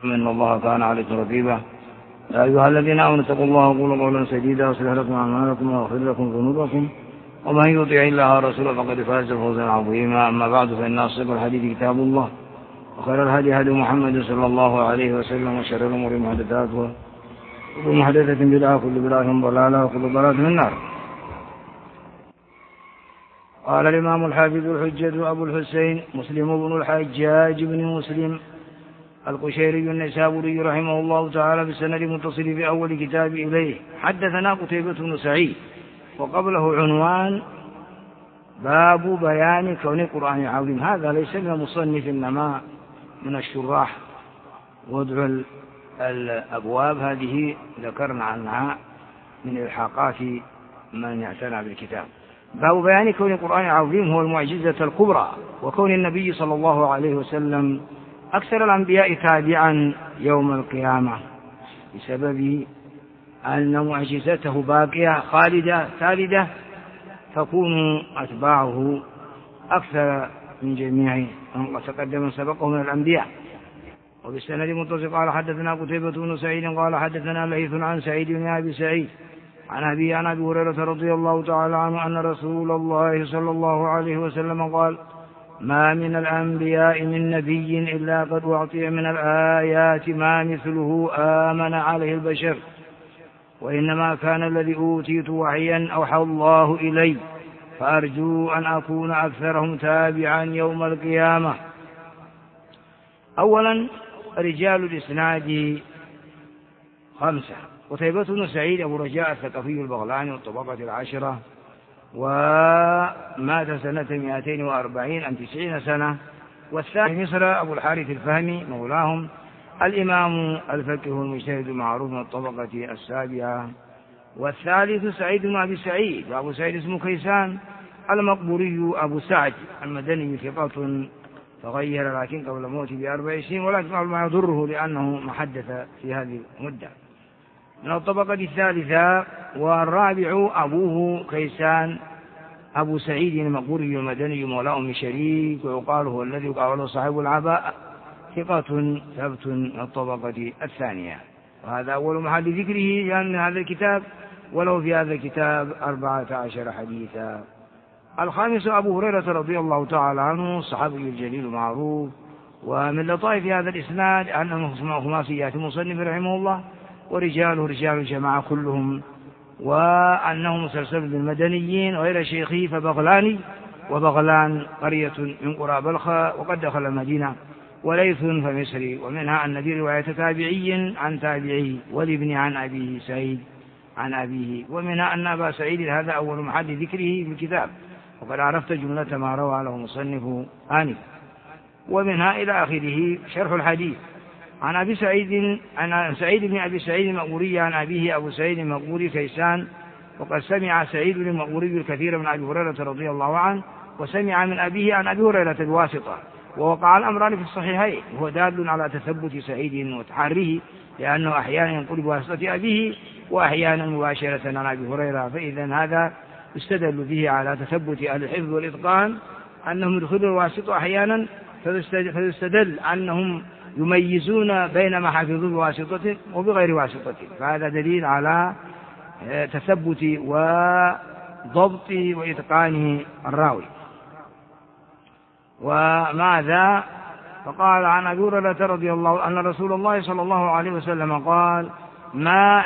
إن الله كان عليكم رقيبا. يا أيها الذين آمنوا اتقوا الله وقولوا قولا سديدا يصلح لكم أعمالكم ويغفر لكم ذنوبكم ومن يطع الله ورسوله فقد فاز فوزا عظيما. أما بعد فإن أصدق الحديث كتاب الله وخير الهدي هدي محمد صلى الله عليه وسلم وشر الأمور محدثاتها وكل محدثة بدعة وكل بدعة ضلالة وكل ضلالة في النار. قال الإمام الحافظ الحجة أبو الحسين مسلم بن الحجاج بن مسلم القشيري النيسابوري رحمه الله تعالى بالسند المتصل في أول كتاب إليه حدثنا قتيبة بن سعيد وقبله عنوان باب بيان كون القرآن عظيم. هذا ليس من المصنف إنما من الشراح، وضع الأبواب هذه ذكرنا عنها من إلحاقات من يعتنى بالكتاب. باب بيان كون القرآن عظيم هو المعجزة الكبرى، وكون النبي صلى الله عليه وسلم أكثر الأنبياء تابعا يوم القيامة بسبب أن معجزته باقية خالدة ثالدة تكون أتباعه أكثر من جميع من تقدم سبقه من الأنبياء. وبالسند المتصل قال حدثنا قتيبة بن سعيد قال حدثنا ليث عن سعيد بن أبي سعيد عن أبي هريرة رضي الله تعالى عنه أن رسول الله صلى الله عليه وسلم قال: ما من الأنبياء من نبي إلا قد أعطي من الآيات ما مثله آمن عليه البشر، وإنما كان الذي أوتيت وحيا أوحى الله إلي، فأرجو أن أكون أكثرهم تابعا يوم القيامة. أولا رجال الإسناد 5: قتيبة بن سعيد أبو رجاء الثقفي البغلاني والطبقة 10، ومات سنة 240 عن 90 سنة. والثاني مصر أبو الحارث الفهمي مولاهم الإمام الفقيه المجتهد المعروف من الطبقة 7. والثالث سعيد بن أبي سعيد، وأبو سعيد اسمه كيسان المقبوري أبو سعد المدني ثقة تغير لكن قبل موته ب4 سنين، ولكن ما يضره لأنه محدث في هذه المدة. من الطبقة 3. والرابع أبوه كيسان أبو سعيد المقبوري المدني مولاه من شريك، ويقال هو الذي يقال له صاحب العباء، ثقة ثبت من الطبقة 2. وهذا أول محل ذكره يعني من هذا الكتاب، ولو في هذا الكتاب 14 حديثا. الخامس أبو هريرة رضي الله تعالى عنه الصحابي الجليل المعروف. ومن لطائف هذا الإسناد أنه خماسيات المصنف رحمه الله، ورجاله رجال الجماعة كلهم، وأنه مسلسل بالمدنيين غير شيخه فبغلاني، وبغلان قرية من قرى بلخ وقد دخل المدينة، وليث فمصري. ومنها أن في رواية تابعي عن تابعي والابن عن أبيه سعيد عن أبيه. ومنها أن أبا سعيد هذا أول محل ذكره في الكتاب، وقد عرفت جملة ما روى له مصنف آنف. ومنها إلى آخره شرح الحديث عن أبي سعيد عن سعيد بن أبي سعيد المقبوري عن أبيه أبو سعيد المقبوري كيسان، وقد سمع سعيد بن المقبوري الكثير من أبي هريرة رضي الله عنه، وسمع من أبيه عن أبي هريرة بواسطة. ووقع الأمران في الصحيحين، وهو دال على تثبت سعيد وتحريه، لأنه أحيانا ينقل بواسطة أبيه وأحيانا مباشرة عن أبي هريرة. فإذا هذا يستدل به على تثبت أهل الحفظ والإتقان أنهم يدخلون الواسطة أحيانا، فيستدل أنهم يميزون بين ما حفظوا بواسطة وبغير واسطة، فهذا دليل على تثبت وضبط وإتقان الراوي. وماذا؟ فقال عن أبي هريرة رضي الله عنه أن رسول الله صلى الله عليه وسلم قال: ما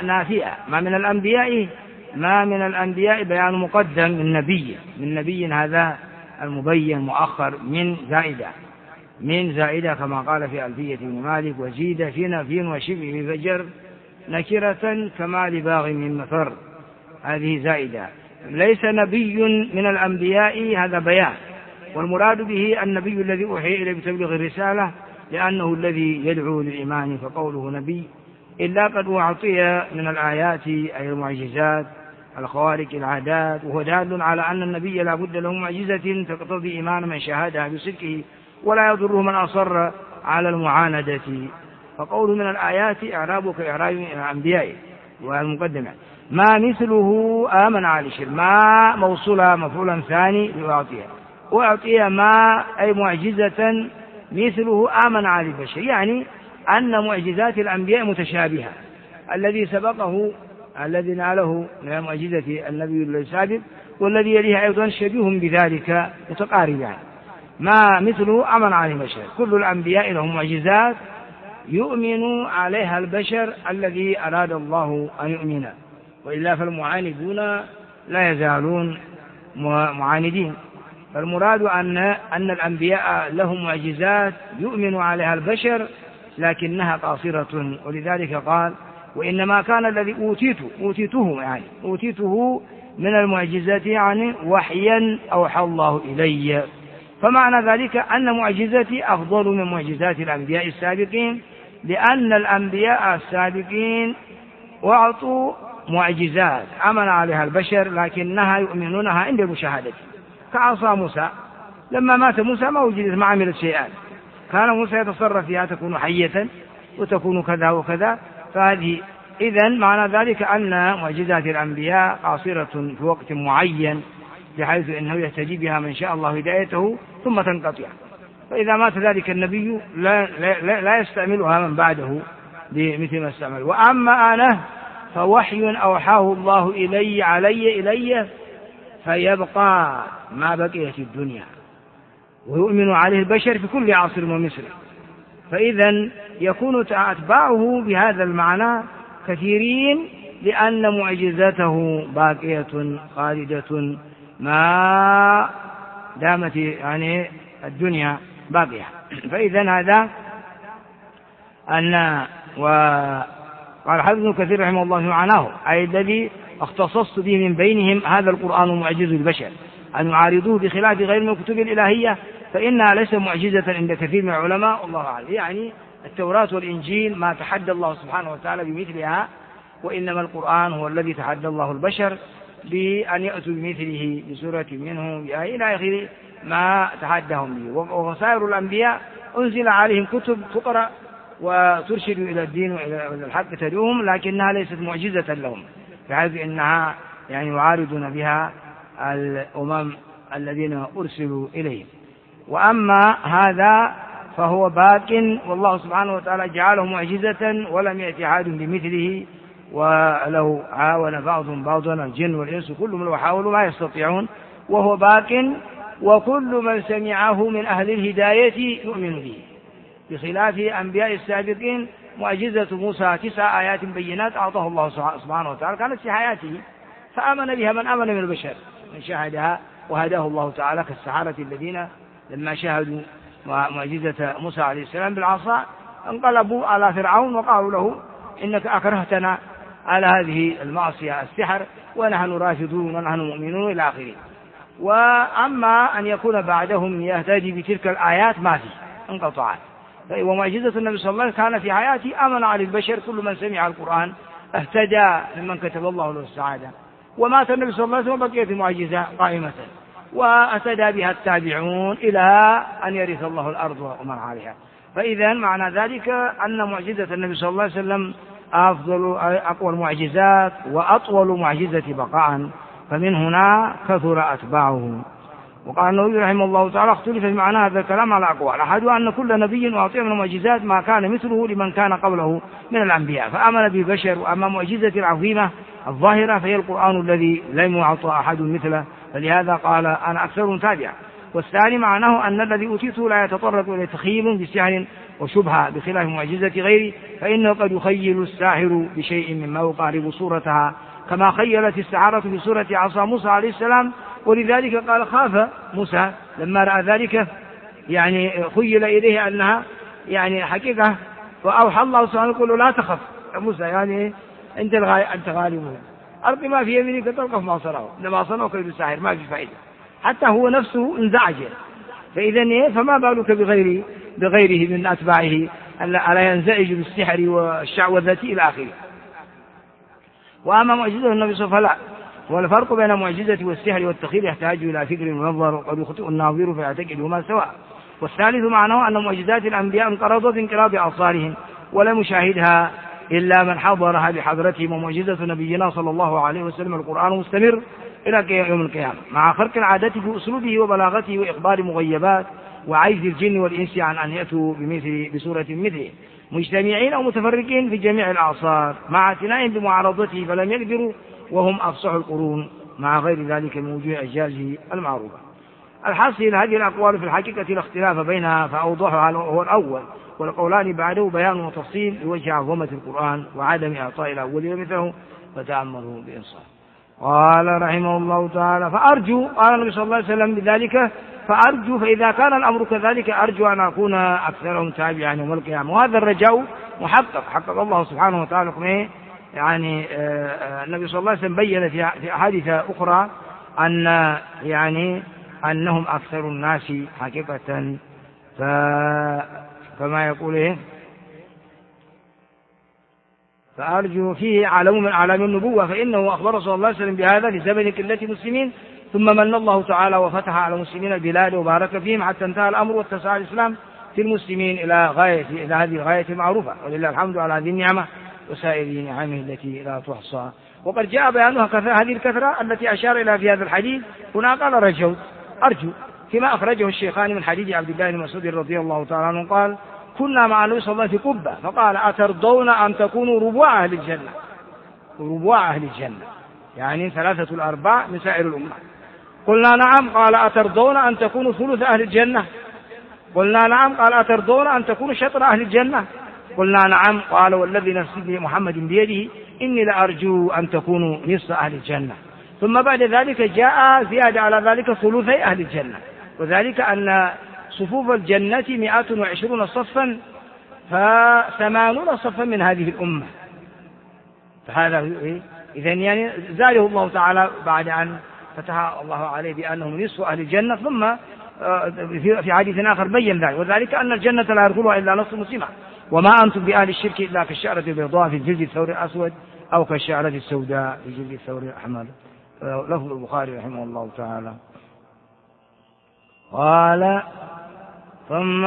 من الأنبياء بيان مقدم من نبي هذا المبين مؤخر من زائدة كما قال في ألفية بن مالك: وزيد في نفي وشبه فجر نكرة كما لباغ من مفر. هذه زائدة. ليس نبي من الأنبياء، هذا بيان، والمراد به النبي الذي أوحي إليه بتبليغ الرسالة، لأنه الذي يدعو للإيمان، فقوله نبي إلا قد أعطي من الآيات أي المعجزات الخوارق العادات، وهو دال على أن النبي لا بد له معجزة تقتضي إيمان من شاهدها بصدقه، ولا يضره من أصر على المعاندة. فقوله من الآيات إعرابه كإعراب الأنبياء. والمقدمة ما مثله آمن على الشر، ما موصولة مفعولا ثاني وأعطيها ما أي معجزة مثله آمن على البشر، يعني أن معجزات الأنبياء متشابهة. الذي سبقه الذي ناله من معجزة النبي السابق والذي يليه أيضا شبيه بذلك متقاربان، ما مثله أمن عليه البشر. كل الأنبياء لهم معجزات يؤمن عليها البشر الذي أراد الله أن يؤمن، وإلا فالمعاندون لا يزالون معاندين. فالمراد أن الأنبياء لهم معجزات يؤمن عليها البشر لكنها قاصرة، ولذلك قال وإنما كان الذي أوتيته من المعجزات يعني وحيا أوحى الله إلي. فمعنى ذلك أن معجزتي أفضل من معجزات الأنبياء السابقين، لأن الأنبياء السابقين وأعطوا معجزات أمن عليها البشر لكنها يؤمنونها عند المشاهدة، كعصا موسى لما مات موسى ما وجدت ما عملت شيئا، كان موسى يتصرف فيها تكون حية وتكون كذا وكذا. فهذه إذن معنى ذلك أن معجزات الأنبياء قاصرة في وقت معين بحيث أنه يهتدي بها من شاء الله هدايته ثم تنقطع، فإذا مات ذلك النبي لا يستعملها من بعده بمثل ما استعمل. وأما أنا فوحي أوحاه الله إلي فيبقى ما بقيت الدنيا، ويؤمن عليه البشر في كل عصر ومصر. فإذا يكون أتباعه بهذا المعنى كثيرين، لأن معجزته باقية خالدة ما دامت يعني الدنيا باقية. فإذا هذا أن وقال حافظ ابن كثير رحمه الله معناه أي الذي اختصصت به من بينهم هذا القرآن معجز البشر أن يعارضوه بخلاف غير من الكتب الإلهية فإنها ليس معجزة عند كثير من العلماء والله أعلم. يعني التوراة والإنجيل ما تحدى الله سبحانه وتعالى بمثلها، وإنما القرآن هو الذي تحدى الله البشر بأن يأتوا بمثله بسورة منه إلى آخر ما تحدهم به. وسائر الأنبياء أنزل عليهم كتب تقرأ وترشد إلى الدين وإلى الحق تدعوهم، لكنها ليست معجزة لهم بحيث إنها يعني يعارضون بها الأمم الذين أرسلوا إليهم. وأما هذا فهو باق، والله سبحانه وتعالى جعله معجزة ولم يأتي أحد بمثله، ولو عاون بعضهم بعضا الجن والإنس كلهم لو حاولوا ما يستطيعون، وهو باق وكل من سمعه من أهل الهداية يؤمن به، بخلاف أنبياء السابقين. معجزة موسى 9 آيات بينات أعطاه الله سبحانه وتعالى كانت في حياته، فآمن بها من آمن من البشر من شاهدها وهداه الله تعالى، كالسحرة الذين لما شاهدوا معجزة موسى عليه السلام بالعصا انقلبوا على فرعون وقالوا له إنك أكرهتنا على هذه المعصية السحر ونحن رافضون ونحن مؤمنون إلى آخره. وأما أن يكون بعدهم يهتدي بتلك الآيات ما في انقطعت. ومعجزة النبي صلى الله عليه وسلم كان في حياته أمن على البشر، كل من سمع القرآن اهتدى ممن كتب الله له السعادة. ومات النبي صلى الله عليه وسلم بقيت المعجزة قائمة واهتدى بها التابعون إلى أن يرث الله الأرض ومن عليها. فإذا معنى ذلك أن معجزة النبي صلى الله عليه وسلم أقوى المعجزات وأطول معجزة بقاء، فمن هنا كثر أتباعه. وقال النووي رحمه الله تعالى اختلف في معنى هذا الكلام على أقوال، أحدها أن كل نبي أعطي من المعجزات ما كان مثله لمن كان قبله من الأنبياء فآمن بالبشر. وأما معجزة العظيمة الظاهرة فهي القرآن الذي لم يعطى أحد مثله، فلهذا قال أنا أكثر تابع. والثاني معناه أن الذي أوتيته لا يتطرق إلى تخيل بسحر وشبهة بخلاف معجزة غيره، فإنه قد يخيل الساحر بشيء مما يقارب صورتها كما خيلت السحرة بصورة عصا موسى عليه السلام. ولذلك قال خاف موسى لما رأى ذلك، يعني خيل إليه أنها يعني حقيقة، وأوحى الله سبحانه يقول لا تخف موسى، يعني أنت غالب، ألق ما في يمينك تلقف ما صنعوا، لما صنعوا كيد الساحر ما في فائدة، حتى هو نفسه انزعج. فإذا فما بالك بغيره من أتباعه ألا ينزعج بالسحر والشعوذة إلى آخره. وأما معجزة النبي صلى الله عليه وسلم والفرق بين معجزة والسحر والتخيل يحتاج إلى فكر منظر، وقد يخطئ الناظر فيعتقدهما سواء. والثالث معناه أن معجزات الأنبياء انقرضت انقراض أبصارهم ولم يشاهدها إلا من حضرها بحضرتهم. ومعجزة نبينا صلى الله عليه وسلم القرآن مستمر إلى يوم القيامة مع خرق العادة في أسلوبه وبلاغته وإخبار مغيبات وعجز الجن والإنس عن أن يأتوا بسورة مثله. مجتمعين أو متفرقين في جميع الأعصار مع اعتنائهم بمعارضته فلم يقدروا، وهم أفصح القرون مع غير ذلك من وجوه إعجازه المعروفة. الحاصل هذه الأقوال في الحقيقة لا اختلاف بينها، فأوضحها هو الأول، والقولان بعده بيان وتفصيل لوجه عظمة القرآن وعدم إعطاء الأولين مثله، فتأملوا بإنصاف. قال رحمه الله تعالى: فأرجو، قال النبي صلى الله عليه وسلم بذلك: فأرجو، فإذا كان الأمر كذلك أرجو أن أكون أكثرهم تابعا يوم القيامة. وهذا الرجاء محقق، حقق الله سبحانه وتعالى. يعني النبي صلى الله عليه وسلم بين في أحاديث أخرى أن يعني أنهم أكثر الناس حقيقة، فما يقول فأرجو فيه علم من أعلام النبوة، فإنه أخبر صلى الله عليه وسلم بهذا في زمن قلة المسلمين، ثم من الله تعالى وفتح على المسلمين البلاد وبارك فيهم حتى انتهى الأمر واتسع الإسلام في المسلمين إلى هذه الغاية المعروفة، ولله الحمد على هذه النعمة وسائر نعمه التي لا تحصى. وقد جاء بيانها هذه الكثرة التي أشار إلى في هذا الحديث. هنا قال رجوت، أرجو، فيما أخرجه الشيخان من حديث عبد الله بن مسعود رضي الله تعالى عنه قال: كنا مع النبي صلى الله عليه وسلم في قبة، فقال: أترضون أن تكونوا ربوع أهل الجنة؟ ربوع أهل الجنة يعني 3/4 من سائر الأمة. قلنا: نعم. قال: أترضون أن تكونوا ثلث أهل الجنة؟ قلنا: نعم. قال: أترضون أن تكونوا شطر أهل الجنة؟ قلنا: نعم. قال: والذي نفسي محمد بيده إني لأرجو أن تكونوا نصف أهل الجنة. ثم بعد ذلك جاء زيادة على ذلك ثلثي أهل الجنة، وذلك أن صفوف الجنة 120 صفا، ف80 صفا من هذه الأمة. فهذا إذن يعني زاده الله تعالى بعد أن فتح الله عليه بأنهم نصف أهل الجنة. ثم في حديث آخر بين ذلك، وذلك أن الجنة لا يدخلها إلا نصف مسلمة، وما أنتم بأهل الشرك إلا كالشعرة البيضاء في جلد الثور الأسود أو كالشعرة السوداء في جلد الثور الأحمر. لفظ البخاري رحمه الله تعالى. قال: ثم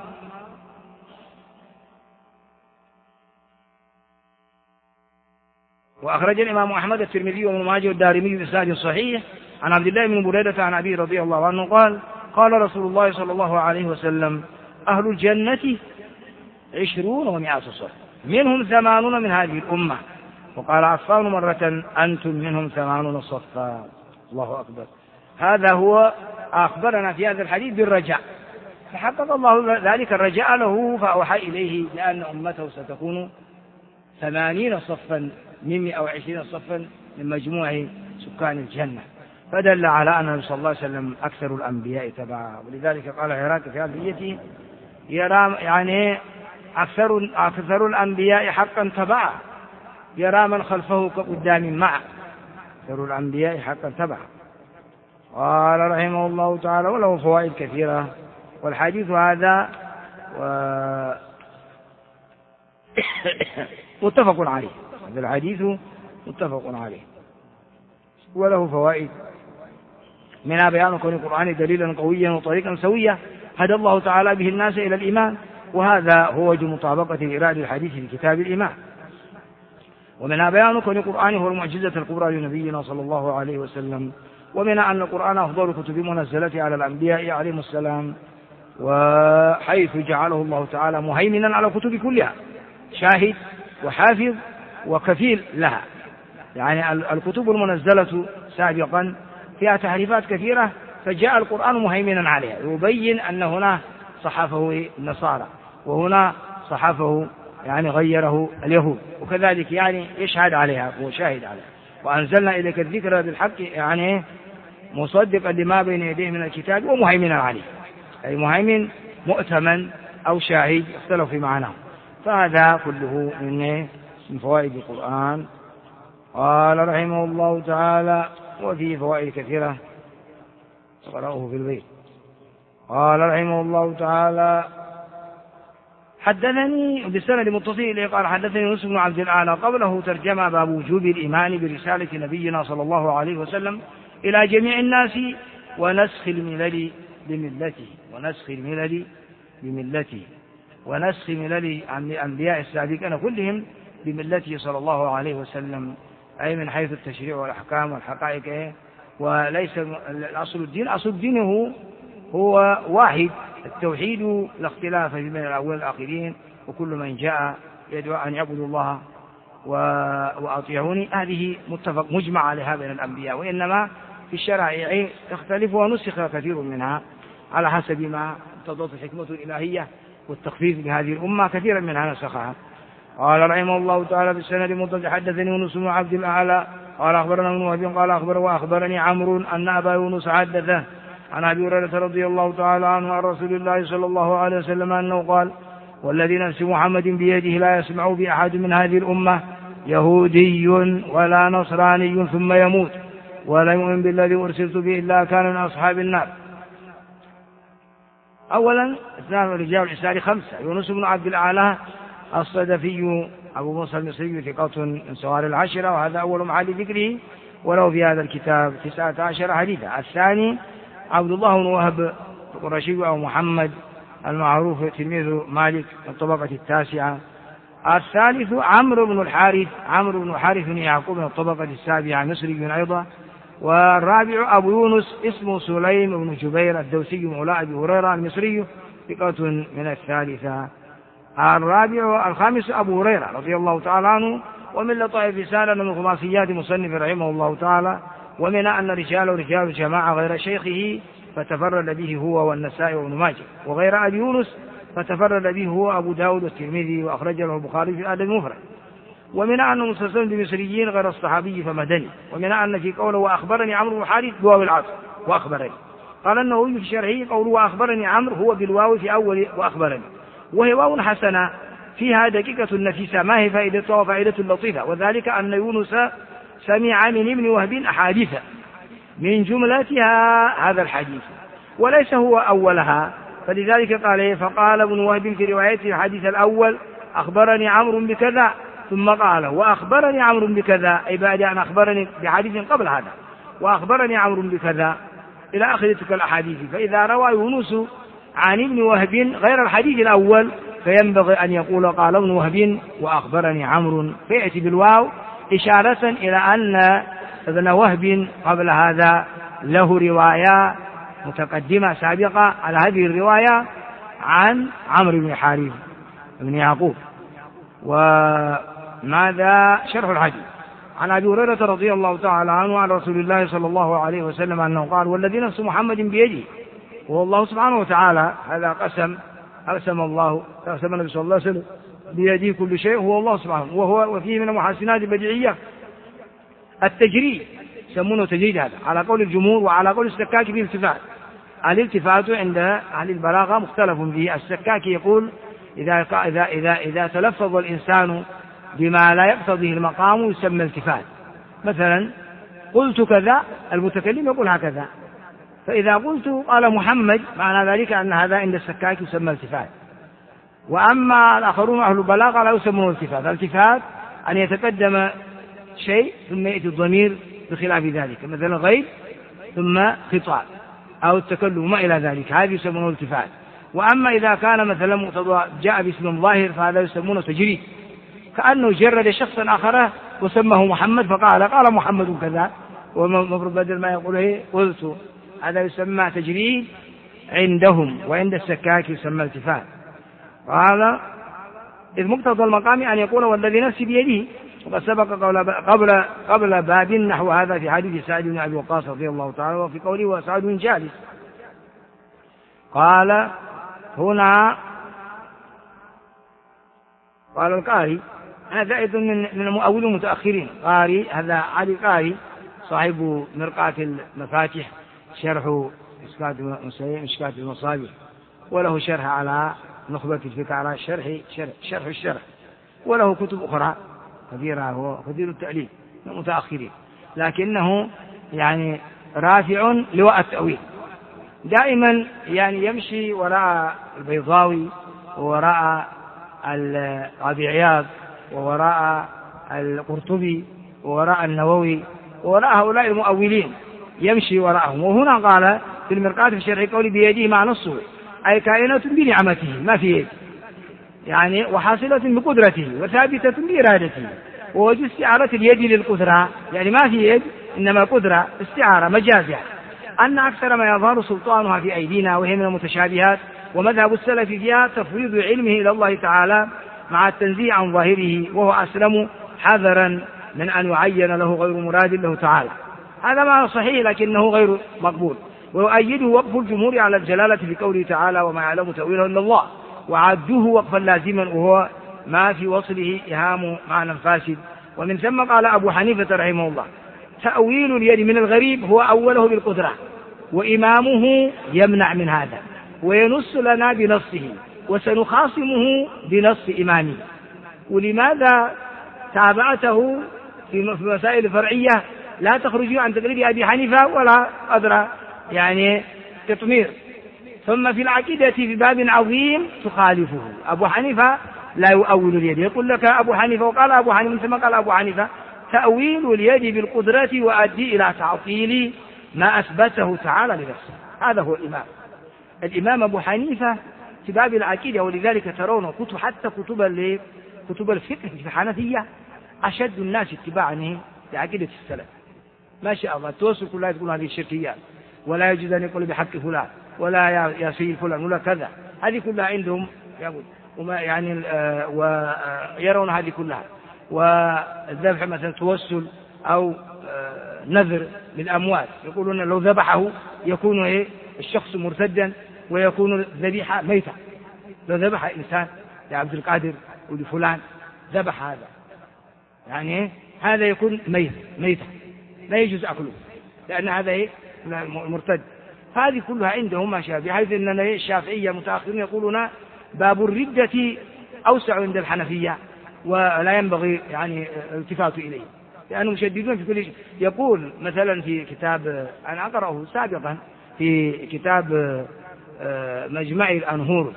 وأخرج الإمام أحمد الترمذي وابن ماجه والدارمي بإسناد صحيح عن عبد الله بن بريدة عن أبيه رضي الله عنه قال: قال رسول الله صلى الله عليه وسلم: أهل الجنة 20 و100 صف، منهم 80 من هذه الأمة. وقال عفان مرة: أنتم منهم 80 صفا. الله أكبر. هذا هو أخبرنا في هذا الحديث بالرجاء، فحقق الله ذلك الرجاء له، فأوحى إليه بأن أمته ستكون 80 صفا من 120 صفا من مجموع سكان الجنة، فدل على أنه صلى الله عليه وسلم أكثر الأنبياء تبعا. ولذلك قال عراك في هذه يرى يعني أكثر الأنبياء حقا تبعا، يرى من خلفه كقدام معه، أكثر الأنبياء حقا تبعا. قال رحمه الله تعالى: وله فوائد كثيرة. والحديث هذا متفق عليه، هذا الحديث متفق عليه، وله فوائد منها بيان كون القرآن دليلا قويا وطريقا سويا هدى الله تعالى به الناس إلى الإيمان، وهذا هو وجه مطابقة إيراد الحديث في كتاب الإيمان. ومنها بيان كون القرآن هو المعجزة الكبرى لنبينا صلى الله عليه وسلم. ومنها أن القرآن أفضل كتب منزلة على الأنبياء عليهم السلام، وحيث جعله الله تعالى مهيمنا على الكتب كلها، شاهد وحافظ وكفيل لها. يعني الكتب المنزلة سابقا فيها تحريفات كثيرة، فجاء القرآن مهيمنا عليها، يبين أن هنا صحفه النصارى وهنا صحفه يعني غيره اليهود، وكذلك يعني يشهد عليها وشاهد عليها. وأنزلنا إليك الذكر بالحق يعني مصدقا لما بين يديه من الكتاب ومهيمنا عليه، أي مهيمن مؤتمن أو شاهد، اختلف في معناه. فهذا كله من فوائد القرآن. قال رحمه الله تعالى: وفيه فوائد كثيرة قرأه في البيت. قال رحمه الله تعالى: حدثني بالسند المتصل إليه قال: حدثني يونس بن عبد الأعلى قبله ترجمة باب وجوب الإيمان برسالة نبينا صلى الله عليه وسلم إلى جميع الناس ونسخ الملل بملته، ونسخ الملل بملته، ونسخ ملل عن الأنبياء السابقين كلهم بملته صلى الله عليه وسلم، أي من حيث التشريع والأحكام والحقائق. وليس أصل الدين، أصل الدين هو واحد، التوحيد، لا اختلاف بين الأولين والآخرين، وكل من جاء يدعو أن يعبدوا الله وأطيعوني، هذه مجمع عليها بين الأنبياء، وإنما في الشرائع تختلف ونسخ كثير منها على حسب ما اقتضت الحكمة الإلهية والتخفيف لهذه الأمة، كثيرا منها نسخها. قال رحمه الله تعالى بالسند المتصل حدثني يونس بن عبد الأعلى قال أخبرنا ابن وهب قال وأخبرني عمرو أن أبا يونس حدثه عن أبي هريرة رضي الله تعالى عنه عن رسول الله صلى الله عليه وسلم أنه قال: والذي نفس محمد بيده لا يسمع بأحد من هذه الأمة يهودي ولا نصراني ثم يموت ولا يؤمن بالذي أرسلت به إلا كان من أصحاب النار. أولا اثنان رجال الإسلام 5: يونس بن عبد الأعلى الصدفي أبو موسى المصري ثقة من سوار العشرة، وهذا أول محل ذكره، وله في هذا الكتاب 19 حديثا. الثاني عبد الله بن وهب القرشي أو محمد المعروف تلميذ مالك من الطبقة 9. الثالث عمرو بن الحارث بن يعقوب من الطبقة 7 مصري أيضا. والرابع أبو يونس اسمه سليم بن جبير الدوسي مولى أبي هريرة المصري ثقة من 3. الخامس أبو هريرة رضي الله تعالى عنه، ومن لطائف رسالة من خلاصيات مصنف رحمه الله تعالى، ومن أن رجال جماعة غير شيخه فتفرد به هو والنسائي وابن ماجه، وغير أبي يونس فتفرد به هو أبو داود والترمذي وأخرج له البخاري في الأدب المفرد. ومن أنه مسلسل بمصريين غير الصحابي فمدني. ومن أن في قوله وأخبرني عمرو بن الحارث بواو العطف وأخبرني، قال النووي في شرحه قوله وأخبرني عمرو هو بالواو في أول وأخبرني، وهي واو حسنة فيها دقيقة نفيسة ما هي فائدتها وفائدة لطيفة، وذلك أن يونس سمع من ابن وهب أحاديث من جملتها هذا الحديث وليس هو أولها، فلذلك قال فقال ابن وهب في روايته الحديث الأول أخبرني عمرو بكذا، ثم قال وأخبرني عمرو بكذا، أي بعد أن أخبرني بحديث قبل هذا وأخبرني عمرو بكذا إلى آخر تلك الأحاديث. فإذا روى يونس عن ابن وهب غير الحديث الأول فينبغي أن يقول قال ابن وهب وأخبرني عمرو، فيأتي بالواو إشارة إلى أن ابن وهب قبل هذا له رواية متقدمة سابقة على هذه الرواية عن عمرو بن الحارث بن يعقوب. وماذا شرح الحديث؟ عن أبي هريرة رضي الله تعالى عنه عن رسول الله صلى الله عليه وسلم أنه قال: والذي نفس محمد بيده، وهو الله سبحانه وتعالى، هذا قسم النبي صلى الله عليه وسلم بيده كل شيء، هو الله سبحانه، وفيه من المحاسنات البديعية التجريد، يسمونه تجريد هذا على قول الجمهور، وعلى قول السكاكي فيه التفات. الالتفات عند أهل البلاغة مختلف فيه. السكاكي يقول إذا تلفظ الإنسان بما لا يقتضيه المقام يسمى التفات. مثلا قلت كذا، المتكلم يقول هكذا، فإذا قلت قال محمد معنى ذلك أن هذا عند السكاكي يسمى التفات. وأما الآخرون أهل البلاغة لا يسمونه التفات. الالتفات أن يتقدم شيء ثم يأتي الضمير بخلاف ذلك، مثلا غيب ثم خطاب أو التكلم ما إلى ذلك، هذا يسمونه التفات. وأما إذا كان مثلا مقتضى جاء باسم ظاهر فهذا يسمونه تجريد، كأنه جرد شخصا آخر وسمه محمد فقال محمد كذا، ومفروض بدل ما يقول قلت، هذا يسمى تجريد عندهم، وعند السكاك يسمى التفات. قال إذ مقتضى المقام أن يقول والذي نفسي بيده، وقد سبق قبل باب نحو هذا في حديث سعد بن أبي وقاص رضي الله تعالى، وفي قوله وسعد بن جالس. قال هنا قال القاري، هذا أيضا من المؤولين المتأخرين، قاري هذا علي قاري صاحب مرقاة المفاتح شرح مشكاة المصابيح، وله شرح على نخبة الفكر على شرح الشرح، وله كتب أخرى كثيرة، هو كثير التأليف من المتأخرين، لكنه يعني رافع لواء التأويل، دائما يعني يمشي وراء البيضاوي ووراء القاضي عياض ووراء القرطبي ووراء النووي ووراء هؤلاء المؤولين، يمشي وراءهم. وهنا قال في المرقاة في شرح قولي بيده مع نصه، أي كائنة بنعمته ما في يد، يعني وحاصلة بقدرته وثابتة بإرادته، ووجه استعارة اليد للقدرة، يعني ما في يد إنما قدرة، استعارة مجاز، يعني أن أكثر ما يظهر سلطانها في أيدينا وهي من المتشابهات ومذهب السلف فيها تفويض علمه إلى الله تعالى مع التنزيه عن ظاهره، وهو أسلم حذرا من أن يعين له غير مراد له تعالى. هذا معنى صحيح لكنه غير مقبول. ويؤيده وقف الجمهور على الجلالة في قوله تعالى وما يعلم تأويله إلا الله، وعدوه وقفا لازما وهو ما في وصله إهام معنى فاسد. ومن ثم قال أبو حنيفة رحمه الله تأويل اليد من الغريب هو أوله بالقدرة، وإمامه يمنع من هذا وينص لنا بنصه، وسنخاصمه بنص إمامه. ولماذا تابعته في مسائل فرعية لا تخرج عن تقليد أبي حنيفة ولا أدرى يعني تطمير؟ ثم في العقيدة في باب عظيم تخالفه. أبو حنيفة لا يؤول اليد، يقول لك أبو حنيفة وقال أبو حنيفة ثم قال أبو حنيفة تأويل اليد بالقدرة وأدي إلى تعطيل ما أثبته تعالى لنفسه. هذا هو الإمام أبو حنيفة في باب العقيدة. ولذلك ترون حتى كتب الفقه في الحنفية أشد الناس اتباعا لعقيدة السلف ما شاء الله. التوسل كلها تقول هذه الشركيات، ولا يجوز أن يقول بحق فلان، ولا يا سيد فلان، ولا كذا. هذه كلها عندهم يقول يعني ويرون هذه كلها. والذبح مثلا توسل أو نذر للأموات، يقولون لو ذبحه يكون الشخص مرتدا ويكون الذبيحة ميتة. لو ذبح إنسان لعبد القادر ولفلان ذبح هذا يعني هذا يكون ميتة لا يجوز أكله لأن هذا مرتد. هذه كلها عندهم ما شابه، بحيث أننا الشافعية متأخرين يقولون باب الردة أوسع عند الحنفية ولا ينبغي يعني الالتفات إليه لأنهم مشددون في كل شيء. يقول مثلا في كتاب أنا أقرأه سابقا في كتاب مجمع الأنهور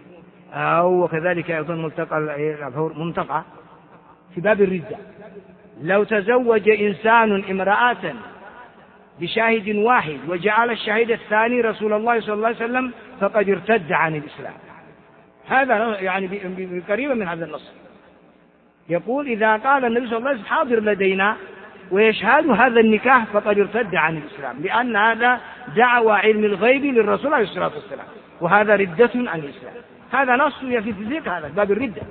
أو كذلك أيضا منطقة في باب الردة، لو تزوج إنسان امرأة بشاهد واحد وجعل الشاهد الثاني رسول الله صلى الله عليه وسلم فقد ارتد عن الإسلام. هذا يعني قريبا من هذا النص. يقول إذا قال النبي صلى الله عليه وسلم حاضر لدينا ويشهد هذا النكاح فقد ارتد عن الإسلام، لأن هذا دعوى علم الغيب للرسول عليه الصلاة والسلام، وهذا ردة عن الإسلام. هذا نص في الفقه، هذا باب الردة.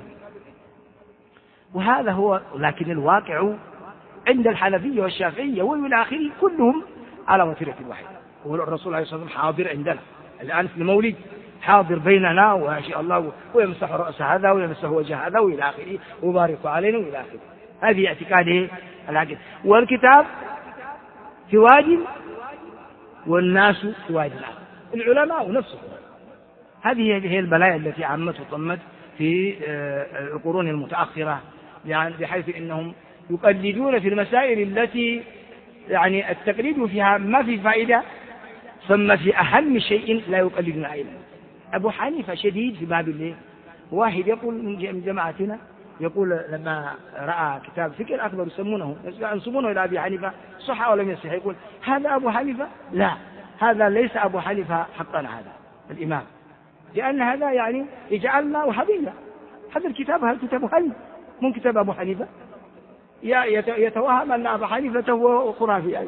وهذا هو، لكن الواقع عند الحنفية والشافعية والآخرين كلهم على وتيرة واحدة. والرسول عليه الصلاة والسلام حاضر عندنا الآن في المولد، حاضر بيننا وما شاء الله، ويمسح رأس هذا ويمسح وجه هذا وإلى آخره ويبارك علينا وإلى آخره. هذه اعتقاده العقيدة. والكتاب في واد والناس في واد الآخر، العلماء نفسهم. هذه هي البلايا التي عمت وطمت في القرون المتأخرة، يعني بحيث إنهم يقلدون في المسائل التي يعني التقليد فيها ما في فائدة، ثم في أهم شيء لا يقلدون علما. أبو حنيفة شديد في باب الليل. واحد يقول من جماعتنا يقول لما رأى كتاب فكر أكبر ينسبونه إلى أبي حنيفة صح أو لم يصح، يقول هذا أبو حنيفة؟ لا، هذا ليس أبو حنيفة حقا، هذا الإمام، لأن هذا يعني يجعلنا وحبينا. هذا الكتاب هل كتاب هل من كتاب أبو حنيفة؟ يتوهم أن أبو حنيفة هو خرافي يعني.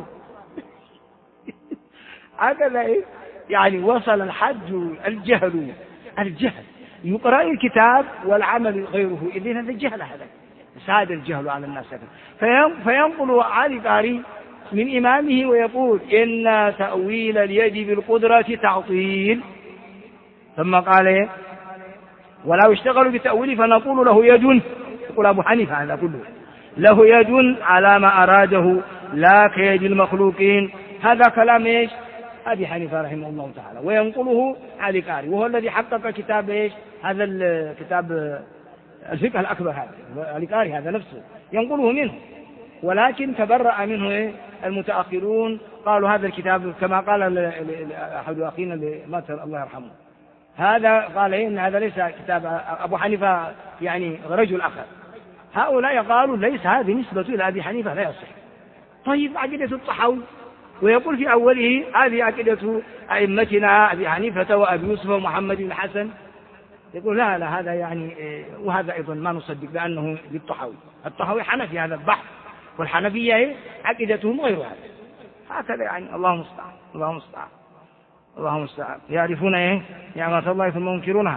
هكذا يعني وصل الحد الجهل يقرأ الكتاب والعمل غيره، إذن هذا الجهل، هذا ساد الجهل على الناس. فينقل علي قاري من إمامه ويقول إن تأويل اليد بالقدرة تعطيل، ثم قال ولا يشتغل بتأويله فنقول له يد. يقول أبو حنيفة هذا كله له يد على ما أراده لا كيد المخلوقين. هذا كلام إيش؟ أبي حنيفة رحمه الله تعالى، وينقله علي قاري، وهو الذي حقق كتاب إيش؟ هذا الكتاب الفقه الأكبر، هذا علي قاري هذا نفسه ينقله منه، ولكن تبرأ منه المتأخرون، قالوا هذا الكتاب كما قال أحد أخينا اللي مات الله يرحمه، هذا قال إن هذا ليس كتاب أبو حنيفة يعني رجل آخر. هؤلاء قالوا ليس هذه نسبة إلى أبي حنيفة لا يصح. طيب عقيدة الطحاوي، ويقول في أوله هذه عقيدة أئمتنا أبي حنيفة وأبي يوسف ومحمد بن حسن، يقول لا هذا يعني، وهذا أيضا ما نصدق لأنه للطحاوي. الطحاوي حنفي هذا البحث، والحنفية عقيدتهم غير هذا. هكذا يعني الله المستعان. اللهم المستعان، يعرفون نعمة الله ثم ينكرونها.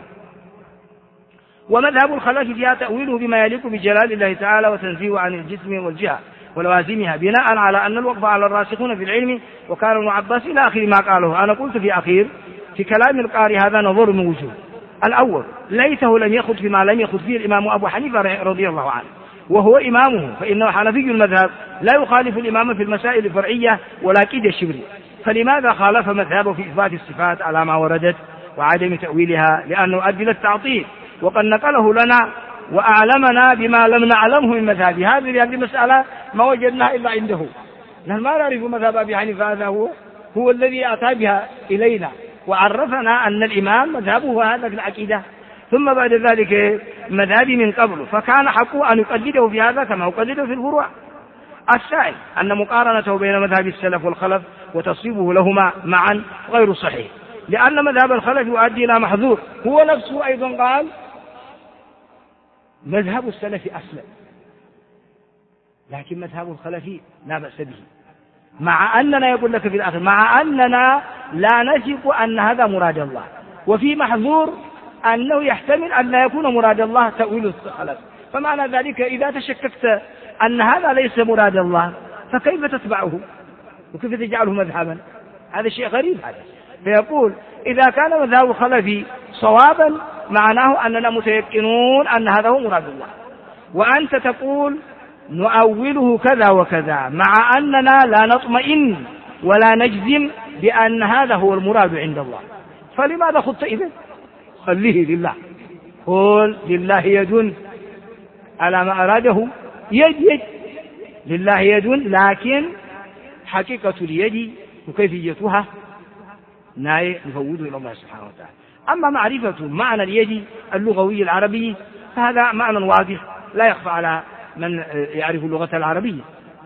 ومذهب الخلف فيها تأويله بما يليق بجلال الله تعالى وتنزيه عن الجسم والجهة ولوازمها، بناء على أن الوقف على الراسخون في العلم. وكان ابن عباس إلى آخر ما قاله. أنا قلت في كلام القارئ هذا نظر من وجوه. الأول، ليته لم يخض فيما لم يخض فيه الإمام أبو حنيفة رضي الله عنه وهو إمامه، فإنه حنفي المذهب لا يخالف الإمام في المسائل الفرعية ولا كيد الشبري. فلماذا خالف مذهبه في إثبات الصفات على ما وردت وعدم تأويلها؟ لأنه أدل التعطيل، وقد نقله لنا وأعلمنا بما لم نعلمه من مذهبه. هذه المسألة ما وجدناها إلا عنده، نحن ما نعرف مذهب أبي حنيفة، هذا هو الذي أتى بها إلينا وعرفنا أن الإمام مذهبه هذا في العقيدة، ثم بعد ذلك مذهبي من قبل، فكان حقه أن يقلده في هذا كما يقلده في الفروع. الثاني، أن مقارنته بين مذهب السلف والخلف وتصويبه لهما معا غير صحيح، لأن مذهب الخلف يؤدي إلى محظور. هو نفسه أيضا قال مذهب السلف أسلم، لكن مذهب الخلف لا بأس به، مع أننا يقول لك في الآخر مع أننا لا نثق أن هذا مراد الله، وفي محظور أنه يحتمل أن لا يكون مراد الله تأويل الخلف. فمعنى ذلك إذا تشككت أن هذا ليس مراد الله فكيف تتبعه وكيف تجعله مذهبا؟ هذا شيء غريب هذا. فيقول إذا كان مذهب الخلف صوابا معناه أننا متيقنون أن هذا هو مراد الله، وأنت تقول نؤوله كذا وكذا، مع أننا لا نطمئن ولا نجزم بأن هذا هو المراد عند الله، فلماذا خذت إذن؟ خليه لله، قل لله يد على ما أراده، يد لله يد، لكن حقيقة اليد وكيفيتها نفوض إلى الله سبحانه وتعالى. أما معرفة معنى اليد اللغوي العربي فهذا معنى واضح لا يخفى على من يعرف اللغة العربية.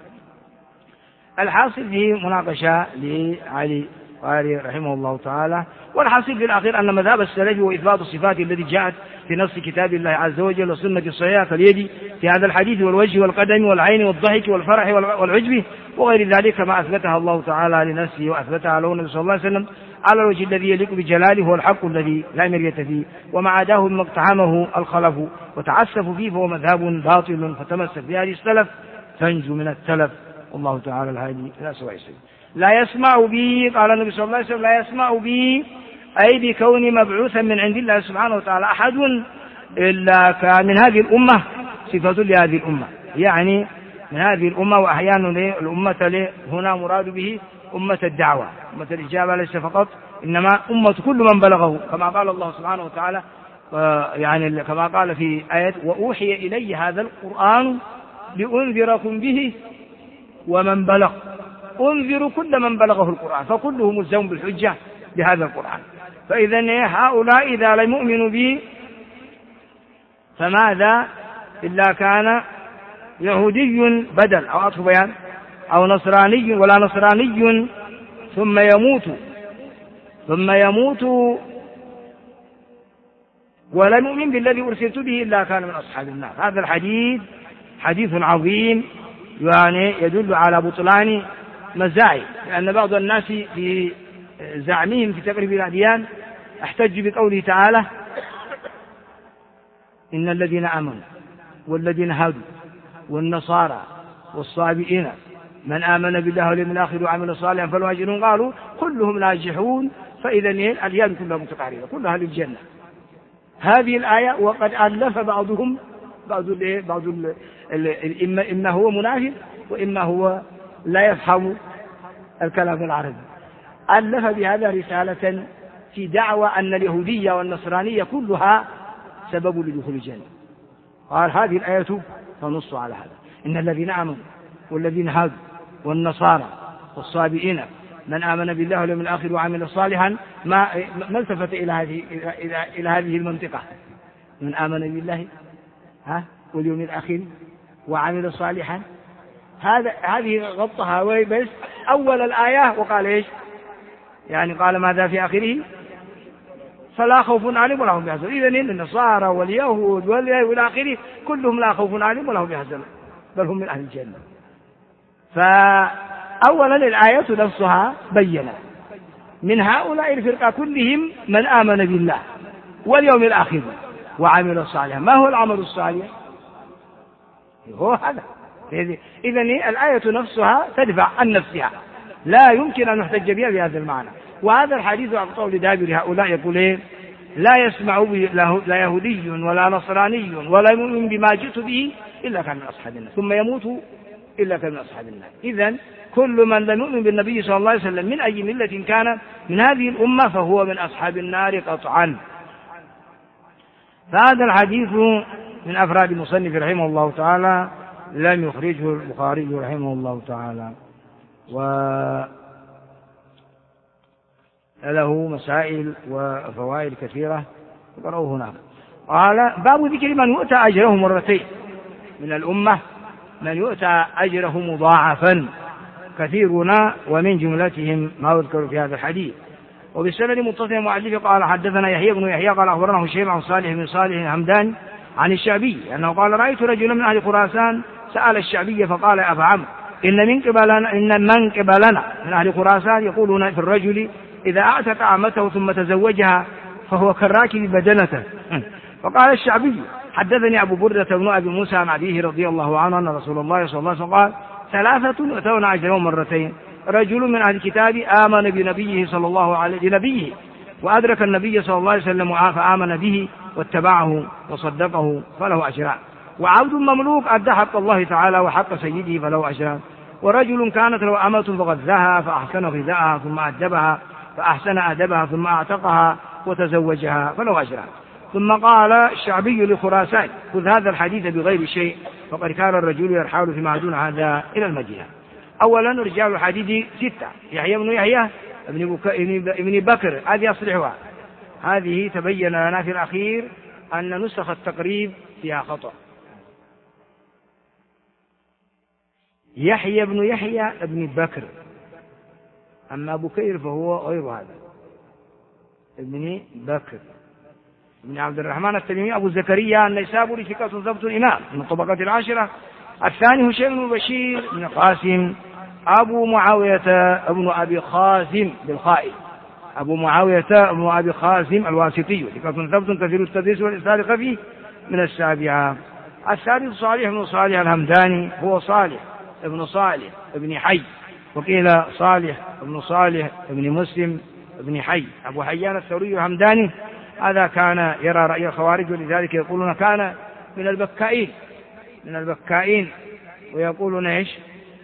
الحاصل في مناقشة لعلي قاري رحمه الله تعالى، والحاصل في الأخير أن مذهب السلف وإثبات الصفات التي جاءت في نص كتاب الله عز وجل والسنة الصحيحة كاليد في هذا الحديث والوجه والقدم والعين والضحك والفرح والعجب وغير ذلك ما أثبتها الله تعالى لنفسه وأثبتها له النبي صلى الله عليه وسلم على الوجه الذي يليق بجلاله، هو الحق الذي لا مرية فيه، وما عداه مما اقتحمه الخلف وتعسف فيه فهو مذهب باطل، فتمسك بهذه السلف تنجو من التلف، والله تعالى الهادي إلى سواء السبيل. لا يسمع بي، قال النبي صلى الله عليه وسلم لا يسمع بي أي بكوني مبعوثا من عند الله سبحانه وتعالى أحد إلا كان من هذه الأمة، صفة لهذه الأمة، يعني من هذه الأمة. وأحيانا الأمة هنا مراد به أمة الدعوة، أمة الإجابة ليس فقط، إنما أمة كل من بلغه، كما قال الله سبحانه وتعالى يعني كما قال في آية وأوحي إلي هذا القرآن لأنذركم به ومن بلغ، أنذر كل من بلغه القرآن، فكله ملزم بالحجة بهذا القرآن. فإذا هؤلاء إذا لم يؤمنوا به فماذا إلا كان يهودي بدل أو عطف بيان أو نصراني ولا نصراني ثم يموت ولم يؤمن بالذي أرسلت به إلا كان من أصحاب النار. هذا الحديث حديث عظيم يعني يدل على بطلان مزاعم، لأن بعض الناس في زعمهم في تقريب الأديان احتج بقوله تعالى إن الذين آمنوا والذين هادوا والنصارى والصابئين من آمن بالله واليوم الآخر وعمل صالحا فالمهاجرون قالوا كلهم ناجحون، فإذا الأديان كلها متقاربة كلها للجنة. هذه الآية وقد ألف بعضهم إما هو منافق وإما هو لا يفهم الكلام العربي، ألف بهذا رسالة في دعوى أن اليهودية والنصرانية كلها سبب لدخول الجنة. قال هذه الآية تنص على هذا، إن الذين آمنوا والذين هادوا والنصارى والصابئين من آمن بالله واليوم الآخر وعمل صالحا، ما التفت إلى هذه المنطقة، من آمن بالله واليوم الآخر وعمل صالحا، هذه غطها بس أول الآية، وقال إيش يعني قال ماذا في آخره فلا خوف عليهم ولا هم يحزنون. إذن النصارى واليهود والى آخره كلهم لا خوف عليهم ولا هم يحزنون بل هم من أهل الجنة. فأولا الآية نفسها بيّنت من هؤلاء الفرقة كلهم من آمن بالله واليوم الآخر وعمل صالحا. ما هو العمل الصالح؟ هو هذا. إذن الآية نفسها تدفع عن نفسها، لا يمكن أن نحتج بها بهذا المعنى. وهذا الحديث عن قول دابر هؤلاء يقول إيه؟ لا يسمع لا يهودي ولا نصراني ولا يؤمن بما جئت به إلا كان من أصحاب النار ثم يموت إلا كان من أصحاب النار. إذن كل من لم يؤمن بالنبي صلى الله عليه وسلم من أي ملة كان من هذه الأمة فهو من أصحاب النار قطعا. فهذا الحديث من أفراد المصنف رحمه الله تعالى، لم يخرجه البخاري رحمه الله تعالى، وله مسائل وفوائد كثيرة تقرأوه هناك. قال باب ذكر من يؤتى أجره مرتين من الأمة، من يؤتى أجره مضاعفا كثيرون، ومن جملتهم ما يذكر في هذا الحديث. وبالسند متصل المؤلف قال حدثنا يحيى بن يحيى قال أخبرنا هشيم عن صالح بن صالح الهمداني عن الشعبي أنه قال رأيت رجلا من أهل خراسان سأل الشعبي فقال يا أبا عمرو إن من قبلنا من أهل خراسان يقولون في الرجل إذا أعتق أمته ثم تزوجها فهو كالراكب بدنته. فقال الشعبي حدثني أبو بردة بن أبي موسى عن أبيه رضي الله عنه أن رسول الله صلى الله عليه وسلم قال ثلاثة يؤتون أجرهم مرتين، رجل من أهل الكتاب آمن بنبيه صلى الله عليه بنبيه وأدرك النبي صلى الله عليه وسلم فآمن به واتبعه وصدقه فله أجران، وعبد مملوك أدى حق الله تعالى وحق سيده فله أجران، ورجل كانت له أمة فغذاها فأحسن غذاءها ثم أدبها فأحسن أدبها ثم أعتقها وتزوجها فله أجران. ثم قال الشعبي لخراسان خذ هذا الحديث بغير شيء فقد كان الرجل يرحل فيما دون هذا إلى المدينة. أولا رجال الحديث 6: يحيى بن يحيى ابن بكر، هذه أصلحها، هذه تبين لنا في الأخير أن نسخ التقريب فيها خطأ. يحيى بن يحيى ابن بكر، أما بكير فهو غير هذا، ابن بكر ابن عبد الرحمن التميمي أبو زكريا النيسابوري ثقة ضبط الإمام من الطبقات العاشرة. الثاني هشيم بن بشير بن قاسم أبو معاوية ابن أبي خازم بالخائف، أبو معاوية ابن أبي خازم الواسطي ثقة ضبط كثير التدريس والإرسال الخفي من السابعة. الثالث صالح بن صالح الهمداني، هو صالح ابن صالح ابن حي، وقيل صالح ابن صالح ابن مسلم ابن حي أبو حيان الثوري الهمداني. هذا كان يرى رأي الخوارج، ولذلك يقولون كان من البكائين ويقولون ايش؟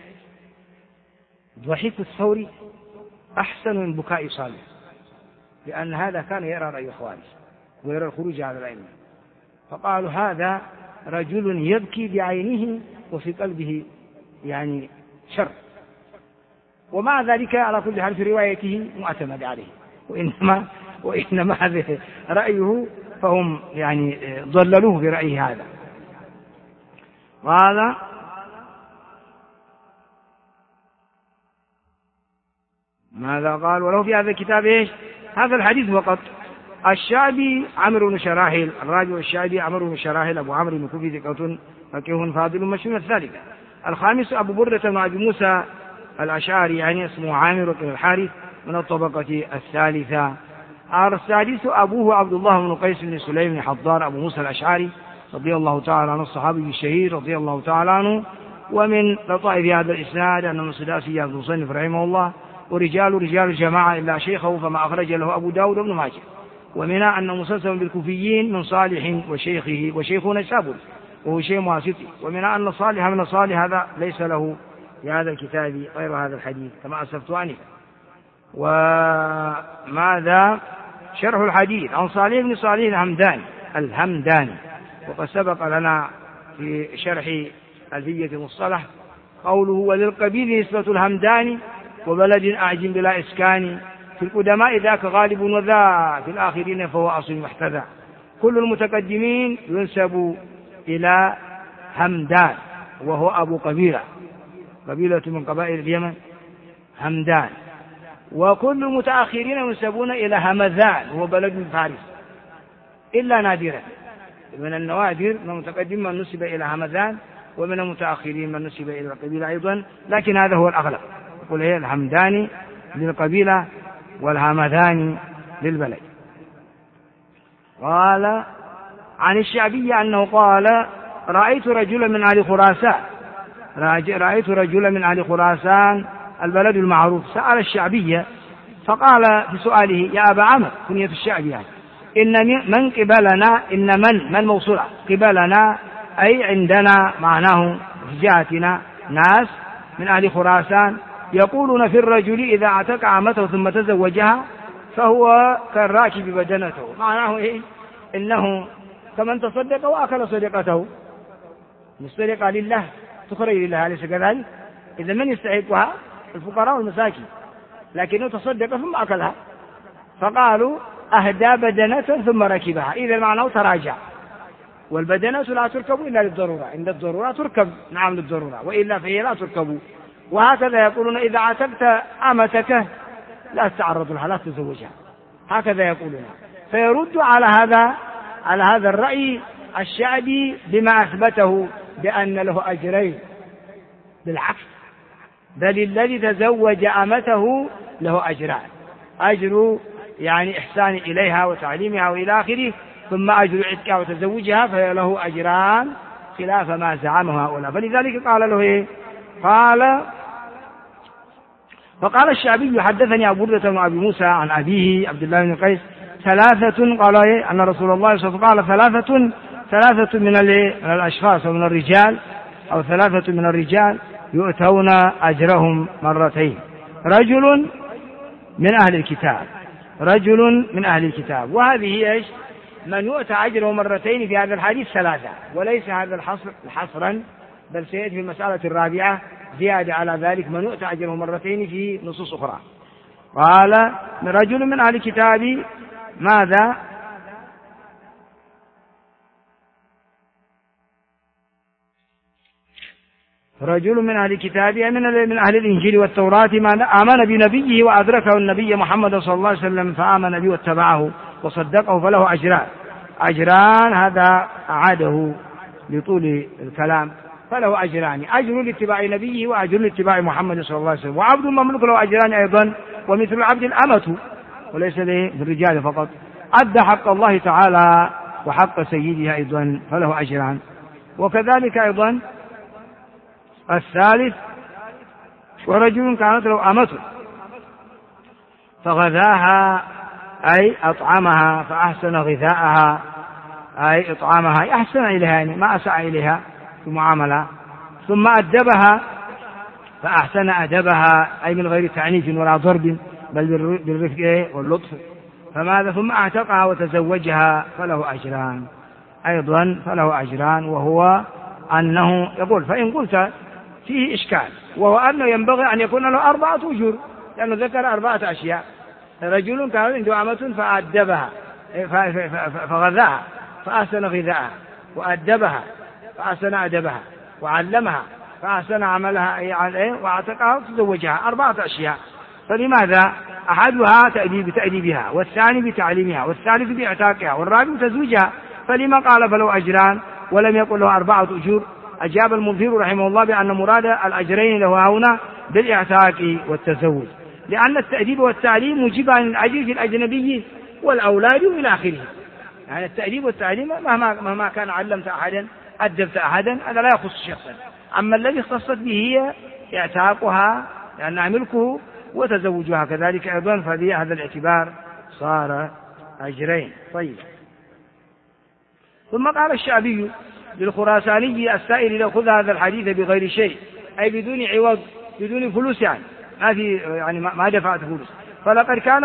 ضحك الثوري أحسن من بكاء صالح، لأن هذا كان يرى رأي الخوارج ويرى الخروج على الأئمة، فقالوا هذا رجل يبكي بعينه وفي قلبه يعني شر، ومع ذلك على كل حال في روايته معتمد عليه، وإنما هذا رأيه، فهم يعني ضللوه برأيه هذا. قال ماذا قال؟ وله في هذا الكتاب ايش؟ هذا الحديث فقط. الشعبي عمرو بن شراحيل، الراجل الشعبي عمرو بن شراحيل أبو عمرو بن كوفي ثقة فقيه فاضل مشهور. الثالثة. الخامس أبو بردة بن أبي موسى الأشعري، يعني اسمه عامر بن الحارث من الطبقة الثالثة. السادس أبوه عبد الله بن قيس بن سليم بن حضار أبو موسى الأشعري رضي الله تعالى عنه، الصحابي الشهير رضي الله تعالى عنه. ومن لطائف هذا الإسناد أن من صداسي عبد المصنف رحمه الله رجال الجماعة إلا شيخه فما أخرج له أبو داود بن ماجه. ومنها أنه مسلسل بالكوفيين من صالح وشيخه نيسابوري وهو شيء واسطي. ومنها أن صالح من صالح هذا ليس له في هذا الكتاب غير هذا الحديث كما أسفت آنفا. وماذا شرح الحديث عن صالح بن صالح الهمداني، وقد سبق لنا في شرح ألفية المصطلح قوله وللقبيل نسبة الهمداني وبلد أعجم بلا إسكان، في القدماء ذاك غالب وذا في الآخرين فهو أصل محتذى. كل المتقدمين ينسب إلى همدان وهو أبو قبيلة من قبائل اليمن همدان، وكل المتأخرين ينسبون إلى همذان وهو بلد من فارس، إلا نادرا من النوادر من المتقدم من نسب إلى همذان، ومن المتأخرين من نسب إلى القبيلة أيضا، لكن هذا هو الأغلب، يقول هي الهمداني للقبيلة والهمذان للبلد. قال عن الشعبي أنه قال رأيت رجلا من أهل خراسان البلد المعروف سأل الشعبي فقال في سؤاله يا أبا عمرو كنية الشعبي يعني إن من قبلنا إن من موصولة قبلنا أي عندنا معناه في جهتنا ناس من أهل خراسان يقولون في الرجل إذا اعتق عمته ثم تزوجها فهو كالراكب بدنته. معناه إيه؟ إنه كمن تصدق وأكل صدقته، الصدقة لله تخرج لله، أليس كذلك؟ إذا من يستحقها؟ الفقراء والمساكين، لكنه تصدق ثم أكلها، فقالوا أهدى بدنة ثم ركبها، إذا معناه تراجع. والبدنة لا تركب إلا للضرورة، عند الضرورة تركب، نعم للضرورة، وإلا فهي لا تركب. وهكذا يقولون إذا عتقت أمتك لا تتعرض لها، لا تزوجها، هكذا يقولون. فيرد على هذا الرأي الشعبي بما أثبته بأن له أجرين، بالعكس بل الذي تزوج أمته له أجران، أجر يعني إحسان إليها وتعليمها وإلى آخره، ثم أجر عتقها وتزوجها فله أجران خلاف ما زعمه هؤلاء. فلذلك قال له إيه؟ فقال الشعبي حدثني أبو بردة بن أبي موسى عن أبيه عبد الله بن قيس ثلاثة، قال إيه؟ أن رسول الله صلى الله عليه وسلم قال ثلاثة من الأشخاص ومن الرجال، أو ثلاثة من الرجال يؤتون أجرهم مرتين، رجل من أهل الكتاب، وهذه إيش؟ من يؤتى أجره مرتين في هذا الحديث ثلاثة، وليس هذا الحصر حصرا، بل سيأتي في المسألة الرابعة زيادة على ذلك من يؤتى أجره مرتين في نصوص أخرى. قال رجل من أهل الكتاب ماذا؟ رجل من أهل الكتاب من أهل الإنجيل والتوراة آمن بنبيه وأدركه النبي محمد صلى الله عليه وسلم فآمن به واتبعه وصدقه فله أجران، هذا أعاده لطول الكلام، فله أجران، أجر لاتباع نبيه وأجر لاتباع محمد صلى الله عليه وسلم. وعبد مملوك له أجران أيضا، ومثل العبد الأمة، وليس للرجال فقط، أدى حق الله تعالى وحق سيدها أيضا فله أجران. وكذلك أيضا الثالث ورجل كانت له أمة فغذاها أي أطعمها فأحسن غذاءها، أي إطعامها أحسن إليها يعني ما أساء إليها في معاملة، ثم أدبها فأحسن أدبها أي من غير تعنيف ولا ضرب بل بالرفق واللطف، فماذا؟ ثم أعتقها وتزوجها فله أجران أيضا، فله أجران. وهو أنه يقول فإن قلت فيه إشكال، وهو أنه ينبغي أن يكون له 4 أجور، لأنه ذكر 4 أشياء، رجل كان عنده أمة فأدبها فغذاها فأحسن غذاءها، وأدبها فأحسن أدبها، وعلمها فأحسن عملها وأعتقها وتزوجها، 4 أشياء. فلماذا؟ أحدها بتأديبها، والثاني بتعليمها، والثالث بإعتاقها، والرابع تزويجها، فلما قال فله أجران ولم يقل له 4 أجور؟ أجاب المنذر رحمه الله بأن مراد الأجرين له هنا بالإعتاق والتزوج، لأن التأديب والتعليم موجبان الأجر في الأجنبي والأولاد إلى آخره. يعني التأديب والتعليم مهما كان علمت أحدا أدبت أحدا هذا لا يخص شخصا، أما الذي اختصت به هي إعتاقها لأنها ملكه وتزوجها كذلك أيضا، ففي هذا الاعتبار صار أجرين. طيب، ثم قال الشعبي للخراساني السائل لو خذ هذا الحديث بغير شيء، أي بدون عوض بدون فلوس، يعني ما دفعت فلوس، فلقد كان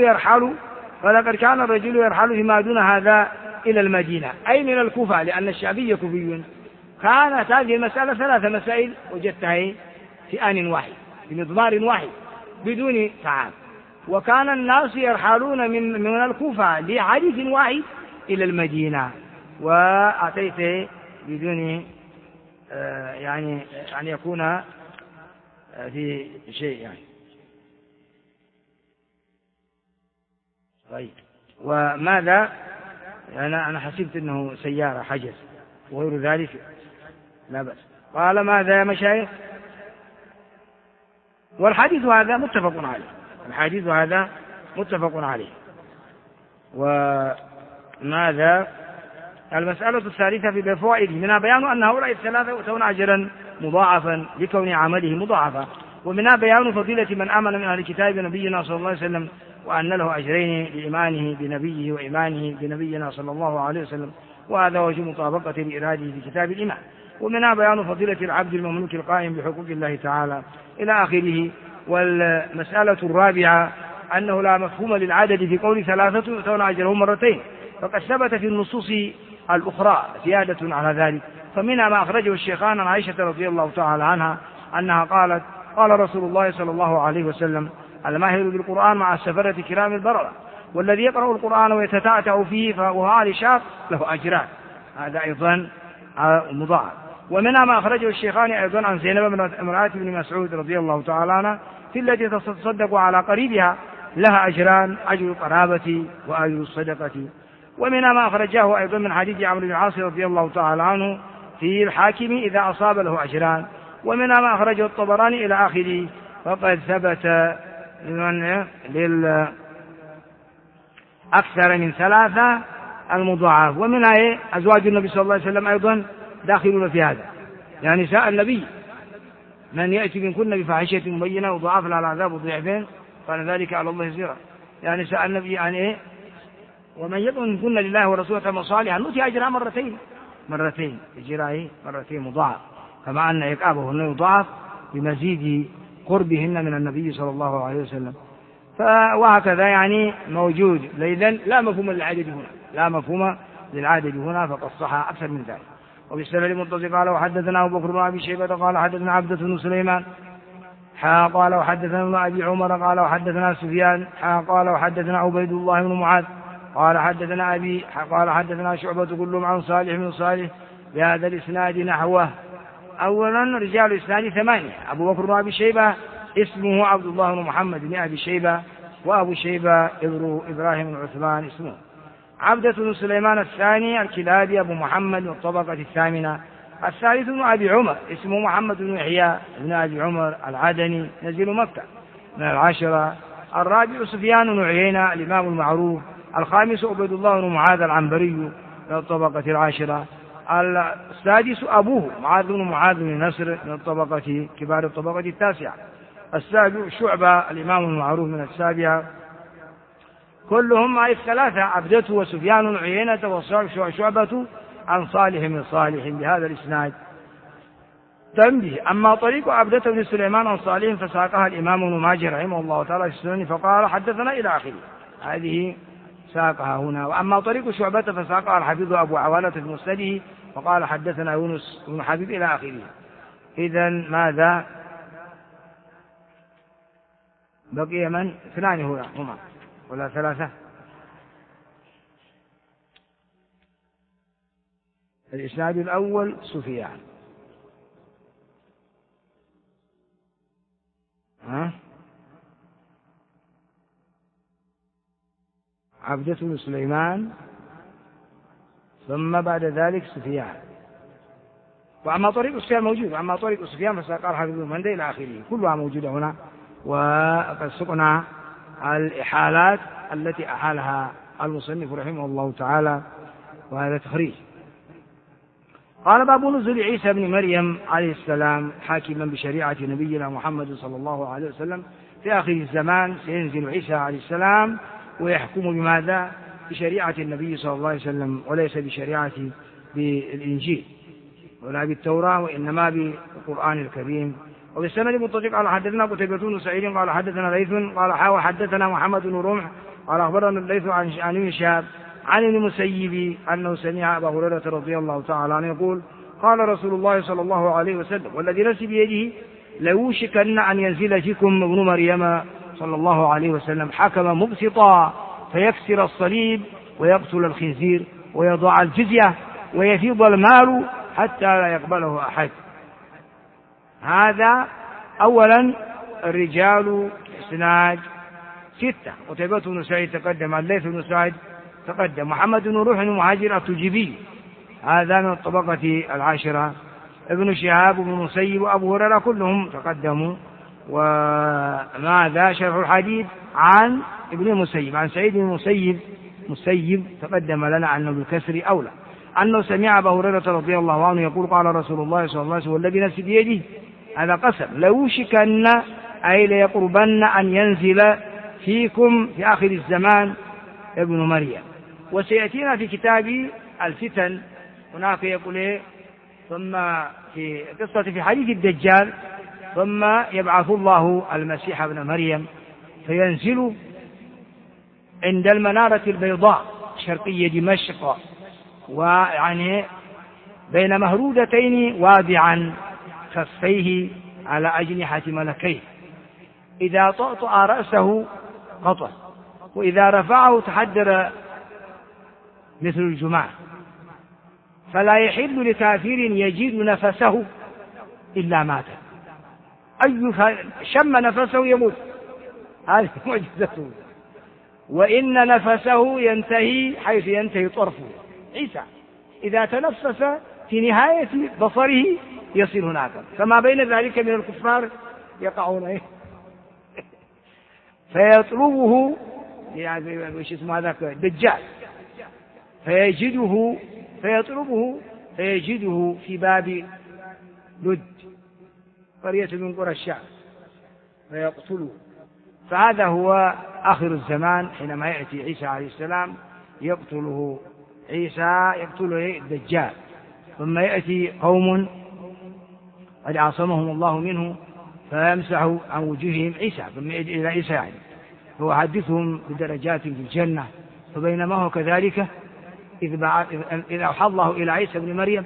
الرجل يرحل فيما دون هذا إلى المدينة، أي من الكوفة، لأن الشعبي كوفي. كانت هذه المسألة 3 مسائل وجدتها في آن واحد بمضمار واحد بدون تعب، وكان الناس يرحلون من الكوفة لحديث واحد إلى المدينة، وأتيت بدون يعني أن يكون في شيء يعني. طيب، وماذا؟ أنا حسبت أنه سيارة حجز وغير ذلك لا بأس. قال ماذا يا مشايخ؟ والحديث هذا متفق عليه، الحديث هذا متفق عليه. وماذا المسألة الثالثة في فوائده منها بيان أن هؤلاء الثلاثة يؤتون أجرا مضاعفا لكون عمله مضاعفا، ومنها بيان فضيلة من آمن من أهل الكتاب نبينا صلى الله عليه وسلم وأن له أجرين لإيمانه بنبيه وإيمانه بنبينا صلى الله عليه وسلم، وهذا وجه مطابقة لإراده في كتاب الإيمان. ومنها بيان فضيلة العبد المملوك القائم بحقوق الله تعالى إلى آخره. والمسألة الرابعة أنه لا مفهوم للعدد في قول ثلاثة يؤتون أجرهم مرتين، فقد ثبت في النصوص الأخرى زيادة على ذلك، فمنها ما أخرجه الشيخان عن عائشة رضي الله تعالى عنها أنها قالت قال رسول الله صلى الله عليه وسلم الماهر بالقرآن مع السفرة كرام البررة، والذي يقرأ القرآن ويتتعتع فيه فهو عالي شاق له أجران، هذا أيضا مضاعف. ومنها ما أخرجه الشيخان أيضا عن زينب امرأة بن مسعود رضي الله تعالى عنها في التي تصدق على قريبها لها أجران، أجر القرابة وأجر الصدقة. ومنها ما أخرجه أيضا من حديث عمرو بن العاص رضي الله تعالى عنه في الحاكم إذا أصاب له أجران. ومنها ما أخرجه الطبراني إلى آخره، فقد ثبت أكثر من ثلاثة المضاعف. ومنها أزواج النبي صلى الله عليه وسلم أيضا داخلون في هذا، يعني نساء النبي من يأتي منكن بفاحشة مبينة وضعف لها العذاب ضعفين قال ذلك على الله يسيرا، يعني نساء النبي يعني ومن يطع منكن لله ورسوله صالحا نؤتي أجرها مرتين إجراء مرتين مضاعف، كما أن عقابهن يضاعف بمزيد قربهن من النبي صلى الله عليه وسلم. وهكذا يعني موجود ليلا لا مفهوم للعدد هنا فقد صح أكثر من ذلك. وبالسند المتصل قال وحدثنا أبو بكر بن أبي شيبة قال حدثنا عبدة بن سليمان قال وحدثنا ابن أبي عمر قال وحدثنا سفيان قال وحدثنا عبيد الله بن معاذ قال حدثنا أبي قال حدثنا شعبة كلهم عن صالح بن صالح بهذا الإسناد نحوه. أولا رجال الإسناد 8: أبو بكر بن أبي شيبة اسمه عبد الله بن محمد بن أبي شيبة، وأبو شيبة إبراهيم بن عثمان اسمه. عبدة بن سليمان الثاني الكلابي أبو محمد من الطبقة الثامنة. الثالث بن أبي عمر اسمه محمد بن يحيى بن أبي عمر العدني نزيل مكة من العشرة. الرابع سفيان بن عيينة الإمام المعروف. الخامس عبيد الله بن معاذ العنبري من الطبقة العاشرة. السادس أبوه معاذ بن معاذ بن نصر من الطبقة كبار الطبقة التاسعة. السابع شعبة الإمام المعروف من السابعة. كلهم مع الثلاثة عبدته وسفيان بن عيينة وشعبة عن صالح من صالح بهذا الإسناد. تنبيه: أما طريق عبدة بن سليمان عن صالح فساقها الإمام ابن ماجه رحمه الله تعالى في السنن فقال حدثنا إلى آخره، هذه ساقها هنا. وأما طريق شعبة فساقها الحفيظ أبو عوانة في مسنده فقال حدثنا يونس بن حبيب إلى آخره. إذن ماذا بقي؟ من 2 هما ولا 3؟ الإسناد الأول سفيان عبدة بن سليمان ثم بعد ذلك سفيان. وأما طريق سفيان موجود، وأما طريق سفيان فساقها الحفيظ بن مندى إلى آخره، كلها موجودة هنا. وقد سقنا الإحالات التي أحالها المصنف رحمه الله تعالى، وهذا تخريج. قال باب نزول عيسى بن مريم عليه السلام حاكما بشريعة نبينا محمد صلى الله عليه وسلم. في آخر الزمان سينزل عيسى عليه السلام ويحكم بماذا؟ بشريعة النبي صلى الله عليه وسلم، وليس بشريعة بالإنجيل ولا بالتوراة، وإنما بالقرآن الكريم. وبالسند المتصل قال حدثنا قتيبة بن سعيد قال حدثنا ليث قال حدثنا محمد بن رمح قال أخبرنا الليث عن ابن شهاب عن المسيب أنه سمع أبا هريرة رضي الله تعالى عنه يقول قال رسول الله صلى الله عليه وسلم والذي نفسي بيده ليوشكن أن ينزل فيكم ابن مريم صلى الله عليه وسلم حكما مبسطا فيكسر الصليب ويقتل الخنزير ويضع الجزية ويفيض المال حتى لا يقبله أحد. هذا أولا. الرجال إسناد 6: قتيبة بن سعيد تقدم، الليث بن سعد تقدم، محمد بن روح المهاجر التجيبي هذا من الطبقة العاشرة، ابن شهاب بن مسيب وأبو هريرة كلهم تقدموا. وماذا شرح الحديث عن ابن المسيب، عن سعيد بن مسيب تقدم لنا أنه بالكسر أولى، أنه سمع أبا هريرة رضي الله عنه يقول قال رسول الله صلى الله عليه وسلم والذي نفسي بيده، هذا قسم، ليوشكن أي ليقربن أن ينزل فيكم في آخر الزمان ابن مريم. وسيأتينا في كتاب الفتن هناك يقول إيه ثم في قصة في حديث الدجال ثم يبعث الله المسيح ابن مريم فينزل عند المنارة البيضاء شرقية دمشق، ويعني بين مهرودتين وادعا كفيه على أجنحة ملكيه، إذا طأطأ رأسه قطع، وإذا رفعه تحدر مثل الجماع، فلا يحل لكافر يجد نفسه إلا مات، أي شم نفسه يموت، هذه معجزته، وإن نفسه ينتهي حيث ينتهي طرفه. عيسى إذا تنفس في نهاية بصره يصل هناك، فما بين ذلك من الكفار يقعون فيطلبه يعني وش اسمه هذاك الدجال فيجده في باب لد قرية من قرى الشام فيقتله. فهذا هو آخر الزمان حينما يأتي عيسى عليه السلام يقتله الدجال، ثم يأتي قوم قد عاصمهم الله منه فيمسح عن وجوههم عيسى، ثم يجي إلى عيسى يعني هو حدثهم بدرجات في الجنة. فبينما هو كذلك إذ أوحى الله إلى عيسى بن مريم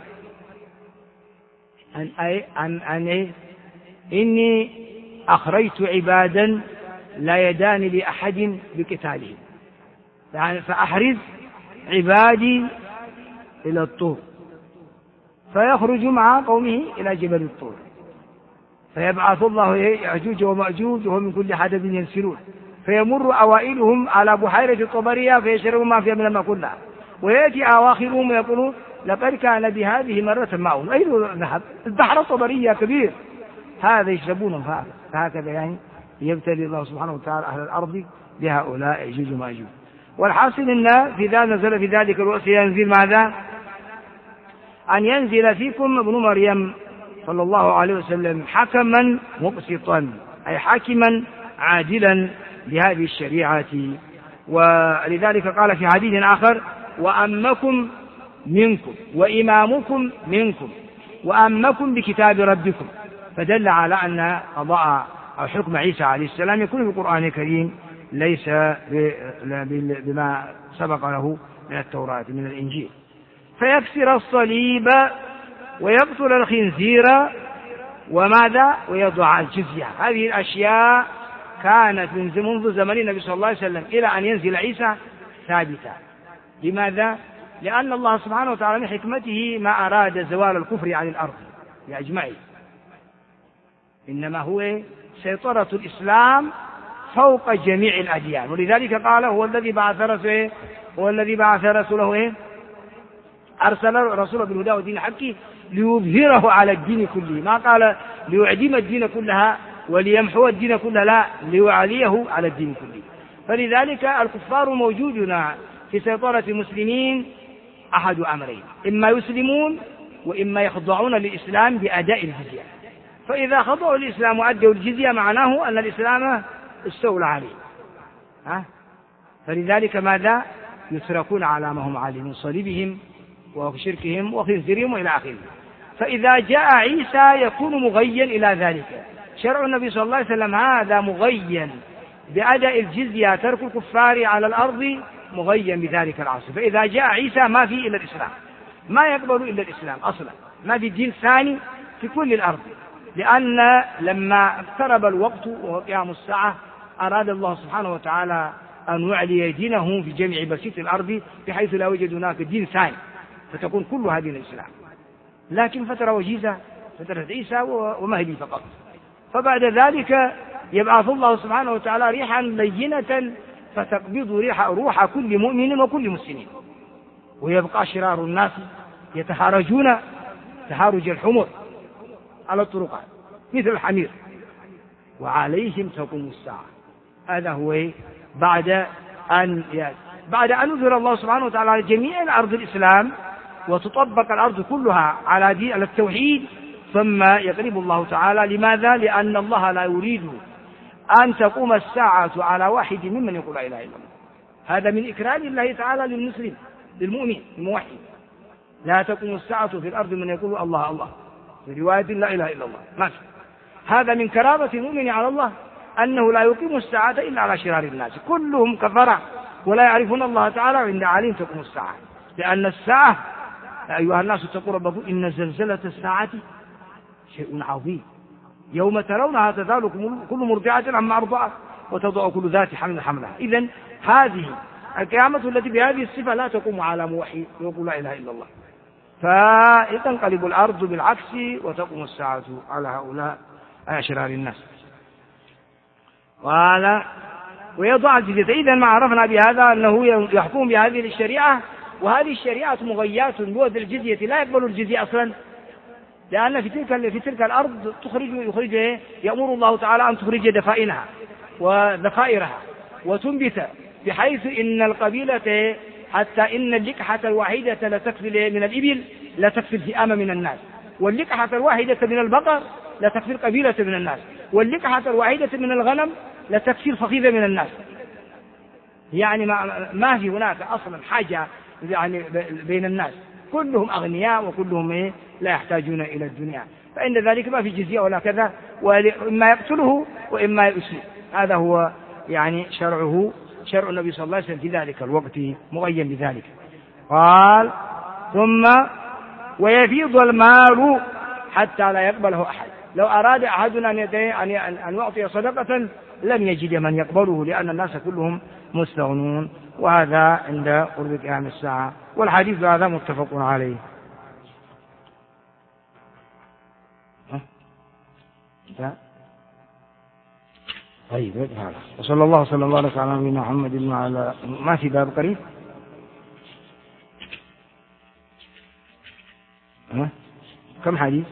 أن إني أخرجت عبادا لا يدان لأحد بقتالهم، يعني فأحرز عبادي إلى الطور، فيخرج مع قومه إلى جبل الطور، فيبعث الله يأجوج ومأجوج وهم من كل حدب ينسلون، فيمر أوائلهم على بحيرة طبرية فيشربوا ما فيها من الماء كلها، ويأتي أواخرهم ويقولون لقد كان بهذه مرة معهم، أين ذهب؟ البحر الطبرية كبير، هذا يشربونه. فهكذا يعني يبتلي الله سبحانه وتعالى أهل الأرض بهؤلاء يأجوج ومأجوج. والحاصل أن في ذا نزل في ذلك الوقت ينزل ماذا؟ أن ينزل فيكم ابن مريم صلى الله عليه وسلم حكما مقسطا، أي حاكما عادلا بهذه الشريعة. ولذلك قال في حديث آخر وأمكم منكم وإمامكم منكم وأمكم بكتاب ربكم، فدل على أن قضاء أو حكم عيسى عليه السلام يكون في القرآن الكريم ليس بما سبق له من التوراة من الإنجيل. فيكسر الصليب ويقتل الخنزير وماذا ويضع الجزية. هذه الأشياء كانت منذ زمن النبي صلى الله عليه وسلم إلى أن ينزل عيسى ثابتة. لماذا؟ لأن الله سبحانه وتعالى من حكمته ما أراد زوال الكفر عن الأرض بأجمعه، إنما هو سيطرة الإسلام فوق جميع الأديان. ولذلك قال هو الذي بعث رسوله أرسل رسوله بالهدى ودين الحق ليظهره على الدين كله، ما قال ليعدم الدين كلها وليمحو الدين كله، لا، ليعليه على الدين كله. فلذلك الكفار موجودون في سيطرة المسلمين أحد أمرين، إما يسلمون وإما يخضعون للإسلام بأداء الجزية. فإذا خضعوا الإسلام وأدوا الجزية معناه أن الإسلام استولى عليه. فلذلك ماذا؟ يتركون على ما هم عليه من صليبهم وشركهم وخنزيرهم وإلى آخره. فإذا جاء عيسى يكون مغيا إلى ذلك. شرع النبي صلى الله عليه وسلم هذا مغيا بأداء الجزية، ترك الكفار على الأرض مغيا بذلك العصر. فإذا جاء عيسى ما في إلا الإسلام، ما يقبل إلا الإسلام أصلا، ما في دين ثاني في كل الأرض. لأن لما اقترب الوقت وقيام الساعة أراد الله سبحانه وتعالى أن يعلي دينه في جميع بسيط الأرض بحيث لا يوجد هناك دين ثاني، فتكون كل هذه الإسلام. لكن فترة وجيزة، فترة عيسى ومهدي فقط. فبعد ذلك يبعث الله سبحانه وتعالى ريحا لينة فتقبض روح كل مؤمن وكل مسلم، ويبقى شرار الناس يتحارجون تحارج الحمر على الطرقات مثل الحمير، وعليهم تقوم الساعة. هذا هو بعد أن أنزل الله سبحانه وتعالى على جميع الأرض الإسلام وتطبق الأرض كلها على التوحيد، ثم يقرب الله تعالى. لماذا؟ لأن الله لا يريد أن تقوم الساعة على واحد ممن يقول لا إله إلا الله. هذا من إكرام الله تعالى للمسلم للمؤمن الموحد. لا تقوم الساعة في الأرض من يقول الله الله، في رواية لا إله إلا الله ما في. هذا من كرامة المؤمن على الله أنه لا يقيم الساعة إلا على شرار الناس، كلهم كفرة ولا يعرفون الله تعالى، عند عليهم تقوم الساعة. لأن الساعة يا أيها الناس اتقوا ربكم إن زلزلة الساعة شيء عظيم، يوم ترونها تذهل كل مرضعة عما أرضعت وتضع كل ذات حمل حملها. إذن هذه القيامة التي بهذه الصفة لا تقوم على موحد يقول لا إله إلا الله، فتنقلب الأرض بالعكس وتقوم الساعة على هؤلاء أشرار الناس. قال ويضع الجزية. إذن ما عرفنا بهذا أنه يحكم بهذه الشريعة، وهذه الشريعة مغيات بوضع الجزية، لا يقبل الجزية أصلا، لأن في تلك الأرض يخرج يأمر الله تعالى أن تخرج دفائنها وذخائرها وتنبت، بحيث إن القبيلة حتى إن اللقحة الواحدة لا تكفي من الإبل لا تكفي الفئام من الناس، واللقحة الواحدة من البقر لا تكفي القبيلة من الناس، واللقحة الواحدة من الغنم لا تكفي الفخيذة من الناس. يعني ما في هناك أصلا حاجة يعني بين الناس، كلهم أغنياء وكلهم لا يحتاجون إلى الدنيا، فإن ذلك ما في جزية ولا كذا، وإما يقتله وإما يؤسر. هذا هو يعني شرع النبي صلى الله عليه وسلم في ذلك الوقت مغيم بذلك. قال ثم ويفيض المال حتى لا يقبله أحد. لو أراد أحدنا أن يعطي صدقة لم يجد من يقبله، لأن الناس كلهم مستغنون، وهذا عند قرب قيام الساعة، والحديث هذا متفق عليه. طيب هذا وصلى الله وسلم وبارك على نبينا محمد وعلى ما في باب قريب كم حديث؟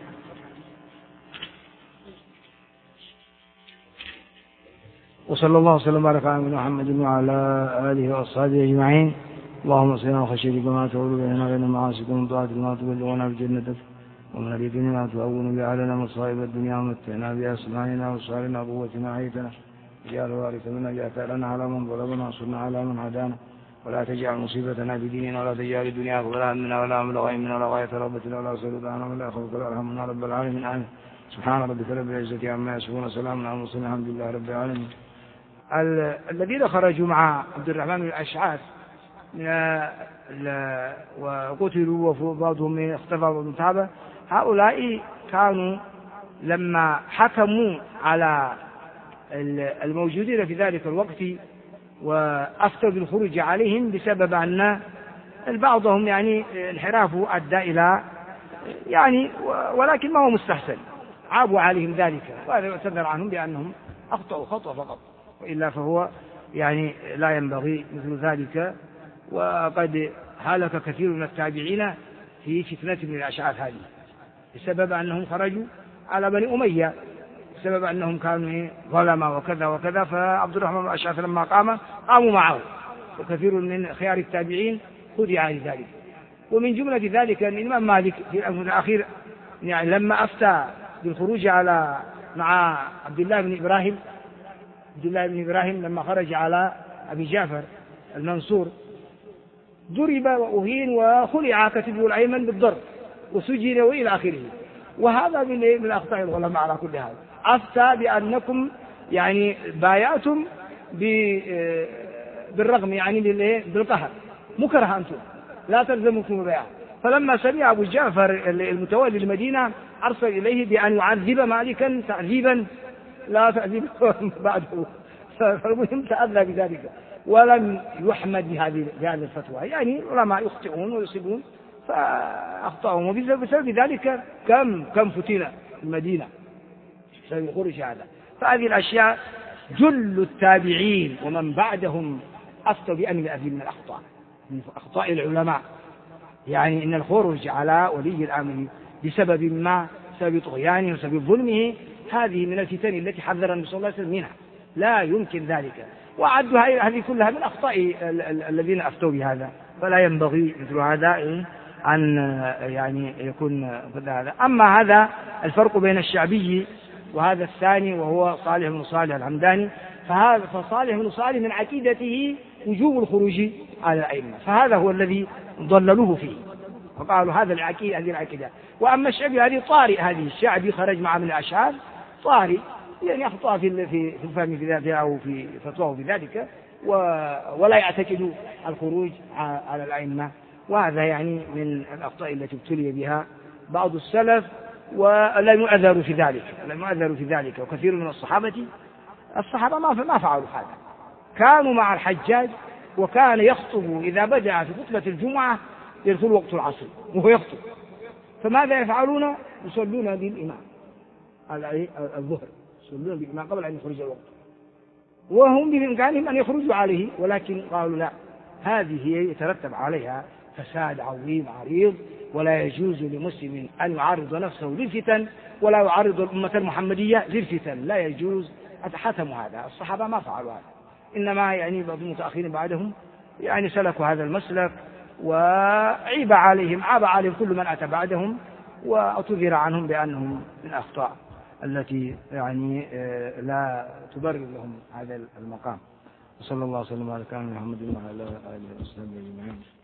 وصلى الله وسلم وبارك على نبينا محمد وعلى آله وأصحابه أجمعين. اللهم صل على خشيتك ما تقول بيننا وبين معاصيك ومن طاعتك ما تبلغنا بجنتك ومن اليقين ما تهون به علينا مصائب الدنيا ومتعنا بأسماعنا وأبصارنا وقوتنا حيثنا اجعل الوارث منا اجعل ثأرنا على من ظلمنا وانصرنا على من عادانا ولا تجعل مصيبتنا بديننا ولا تجعل الدنيا أكبر همنا ولا مبلغ علمنا ولا غاية رغبتنا ولا سلطانا ولا خوف ولا رحمنا رب العالمين آمين. سبحان ربك رب العزة عما يصفون وسلام على المرسلين الحمد لله رب العالمين. الذين خرجوا مع عبد الرحمن بن الأشعث وقتلوا وبعضهم اختفى وابن تعبة، هؤلاء كانوا لما حكموا على الموجودين في ذلك الوقت وأفتوا بالخروج عليهم بسبب أن بعضهم يعني انحرافه أدى إلى يعني ولكن ما هو مستحسن، عابوا عليهم ذلك، وهذا يعتذر عنهم بأنهم أخطأوا خطأ فقط، وإلا فهو يعني لا ينبغي مثل ذلك. وقد هلك كثير من التابعين في فتنة من الأشعاث هذه بسبب أنهم خرجوا على بني أمية، بسبب أنهم كانوا ظلمة وكذا وكذا، فعبد الرحمن بن الأشعث لما قاموا معه، وكثير من خيار التابعين خدع لذلك. ومن جملة ذلك أن الإمام مالك في الأخير يعني لما أفتى بالخروج مع عبد الله بن إبراهيم لما خرج على أبي جعفر المنصور ضرب وأهين وخلع كتفه الأيمن بالضرب وسجن وإلى آخره. وهذا من أخطاء العلماء على كل حال، أفتى بأنكم يعني بايعتم بالرغم يعني بالقهر، مكره أنتم لا تلزمكم البيعة. فلما سمع أبو جعفر المتولي المدينة أرسل إليه بأن يعذب مالكا تعذيبا لا تعذيب بعده، فالمهم تأذى بذلك ولم يحمد بهذه الفتوى. يعني العلماء يخطئون ويصيبون، فأخطأهم، وبسبب ذلك كم فتنة المدينة بسبب الخروج هذا. فهذه الأشياء جل التابعين ومن بعدهم أفتوا بأن هذه من الأخطاء، من أخطاء العلماء، يعني إن الخروج على ولي الأمر بسبب طغيانه وسبب ظلمه هذه من الفتن التي حذر النبي صلى الله عليه وسلم منها، لا يمكن ذلك، وعدوا هذه كلها من أخطاء الذين أفتوا بهذا، فلا ينبغي مثل هذا أن يعني يكون هذا. أما هذا الفرق بين الشعبي وهذا الثاني وهو صالح بن صالح الحمداني، فصالح بن صالح من عقيدته وجوب الخروج على الأئمة، فهذا هو الذي ضللوه فيه فقالوا هذه العقيدة. وأما الشعبي هذه طارئ، هذه الشعبي خرج معه من الأشعار طارئ، يعني أخطأ في الفهم في ذلك أو في فتواه في ذلك، ولا يعتقد الخروج على الأئمة، وهذا يعني من الأخطاء التي ابتلي بها بعض السلف ولا يعذر في ذلك. وكثير من الصحابة ما فعلوا هذا، كانوا مع الحجاج وكان يخطب إذا بدأ في خطبة الجمعة يدخل وقت العصر وهو يخطب، فماذا يفعلون؟ يصلون بالإمام الظهر، يصلون بالإمام قبل أن يخرج الوقت، وهم بإمكانهم أن يخرجوا عليه، ولكن قالوا لا، هذه يترتب عليها فساد عظيم عريض، ولا يجوز لمسلم أن يعرض نفسه للفتن ولا يعرض الأمة المحمدية للفتن، لا يجوز. حتموا هذا، الصحابة ما فعلوا هذا، إنما يعني بعض المتأخرين بعدهم يعني سلكوا هذا المسلك، وعاب عليهم كل من أتى بعدهم، واعتذر عنهم بأنهم من أخطاء التي يعني لا تبرر لهم هذا المقام. وصلى الله وسلم على محمد وعلى آله وصحبه أجمعين.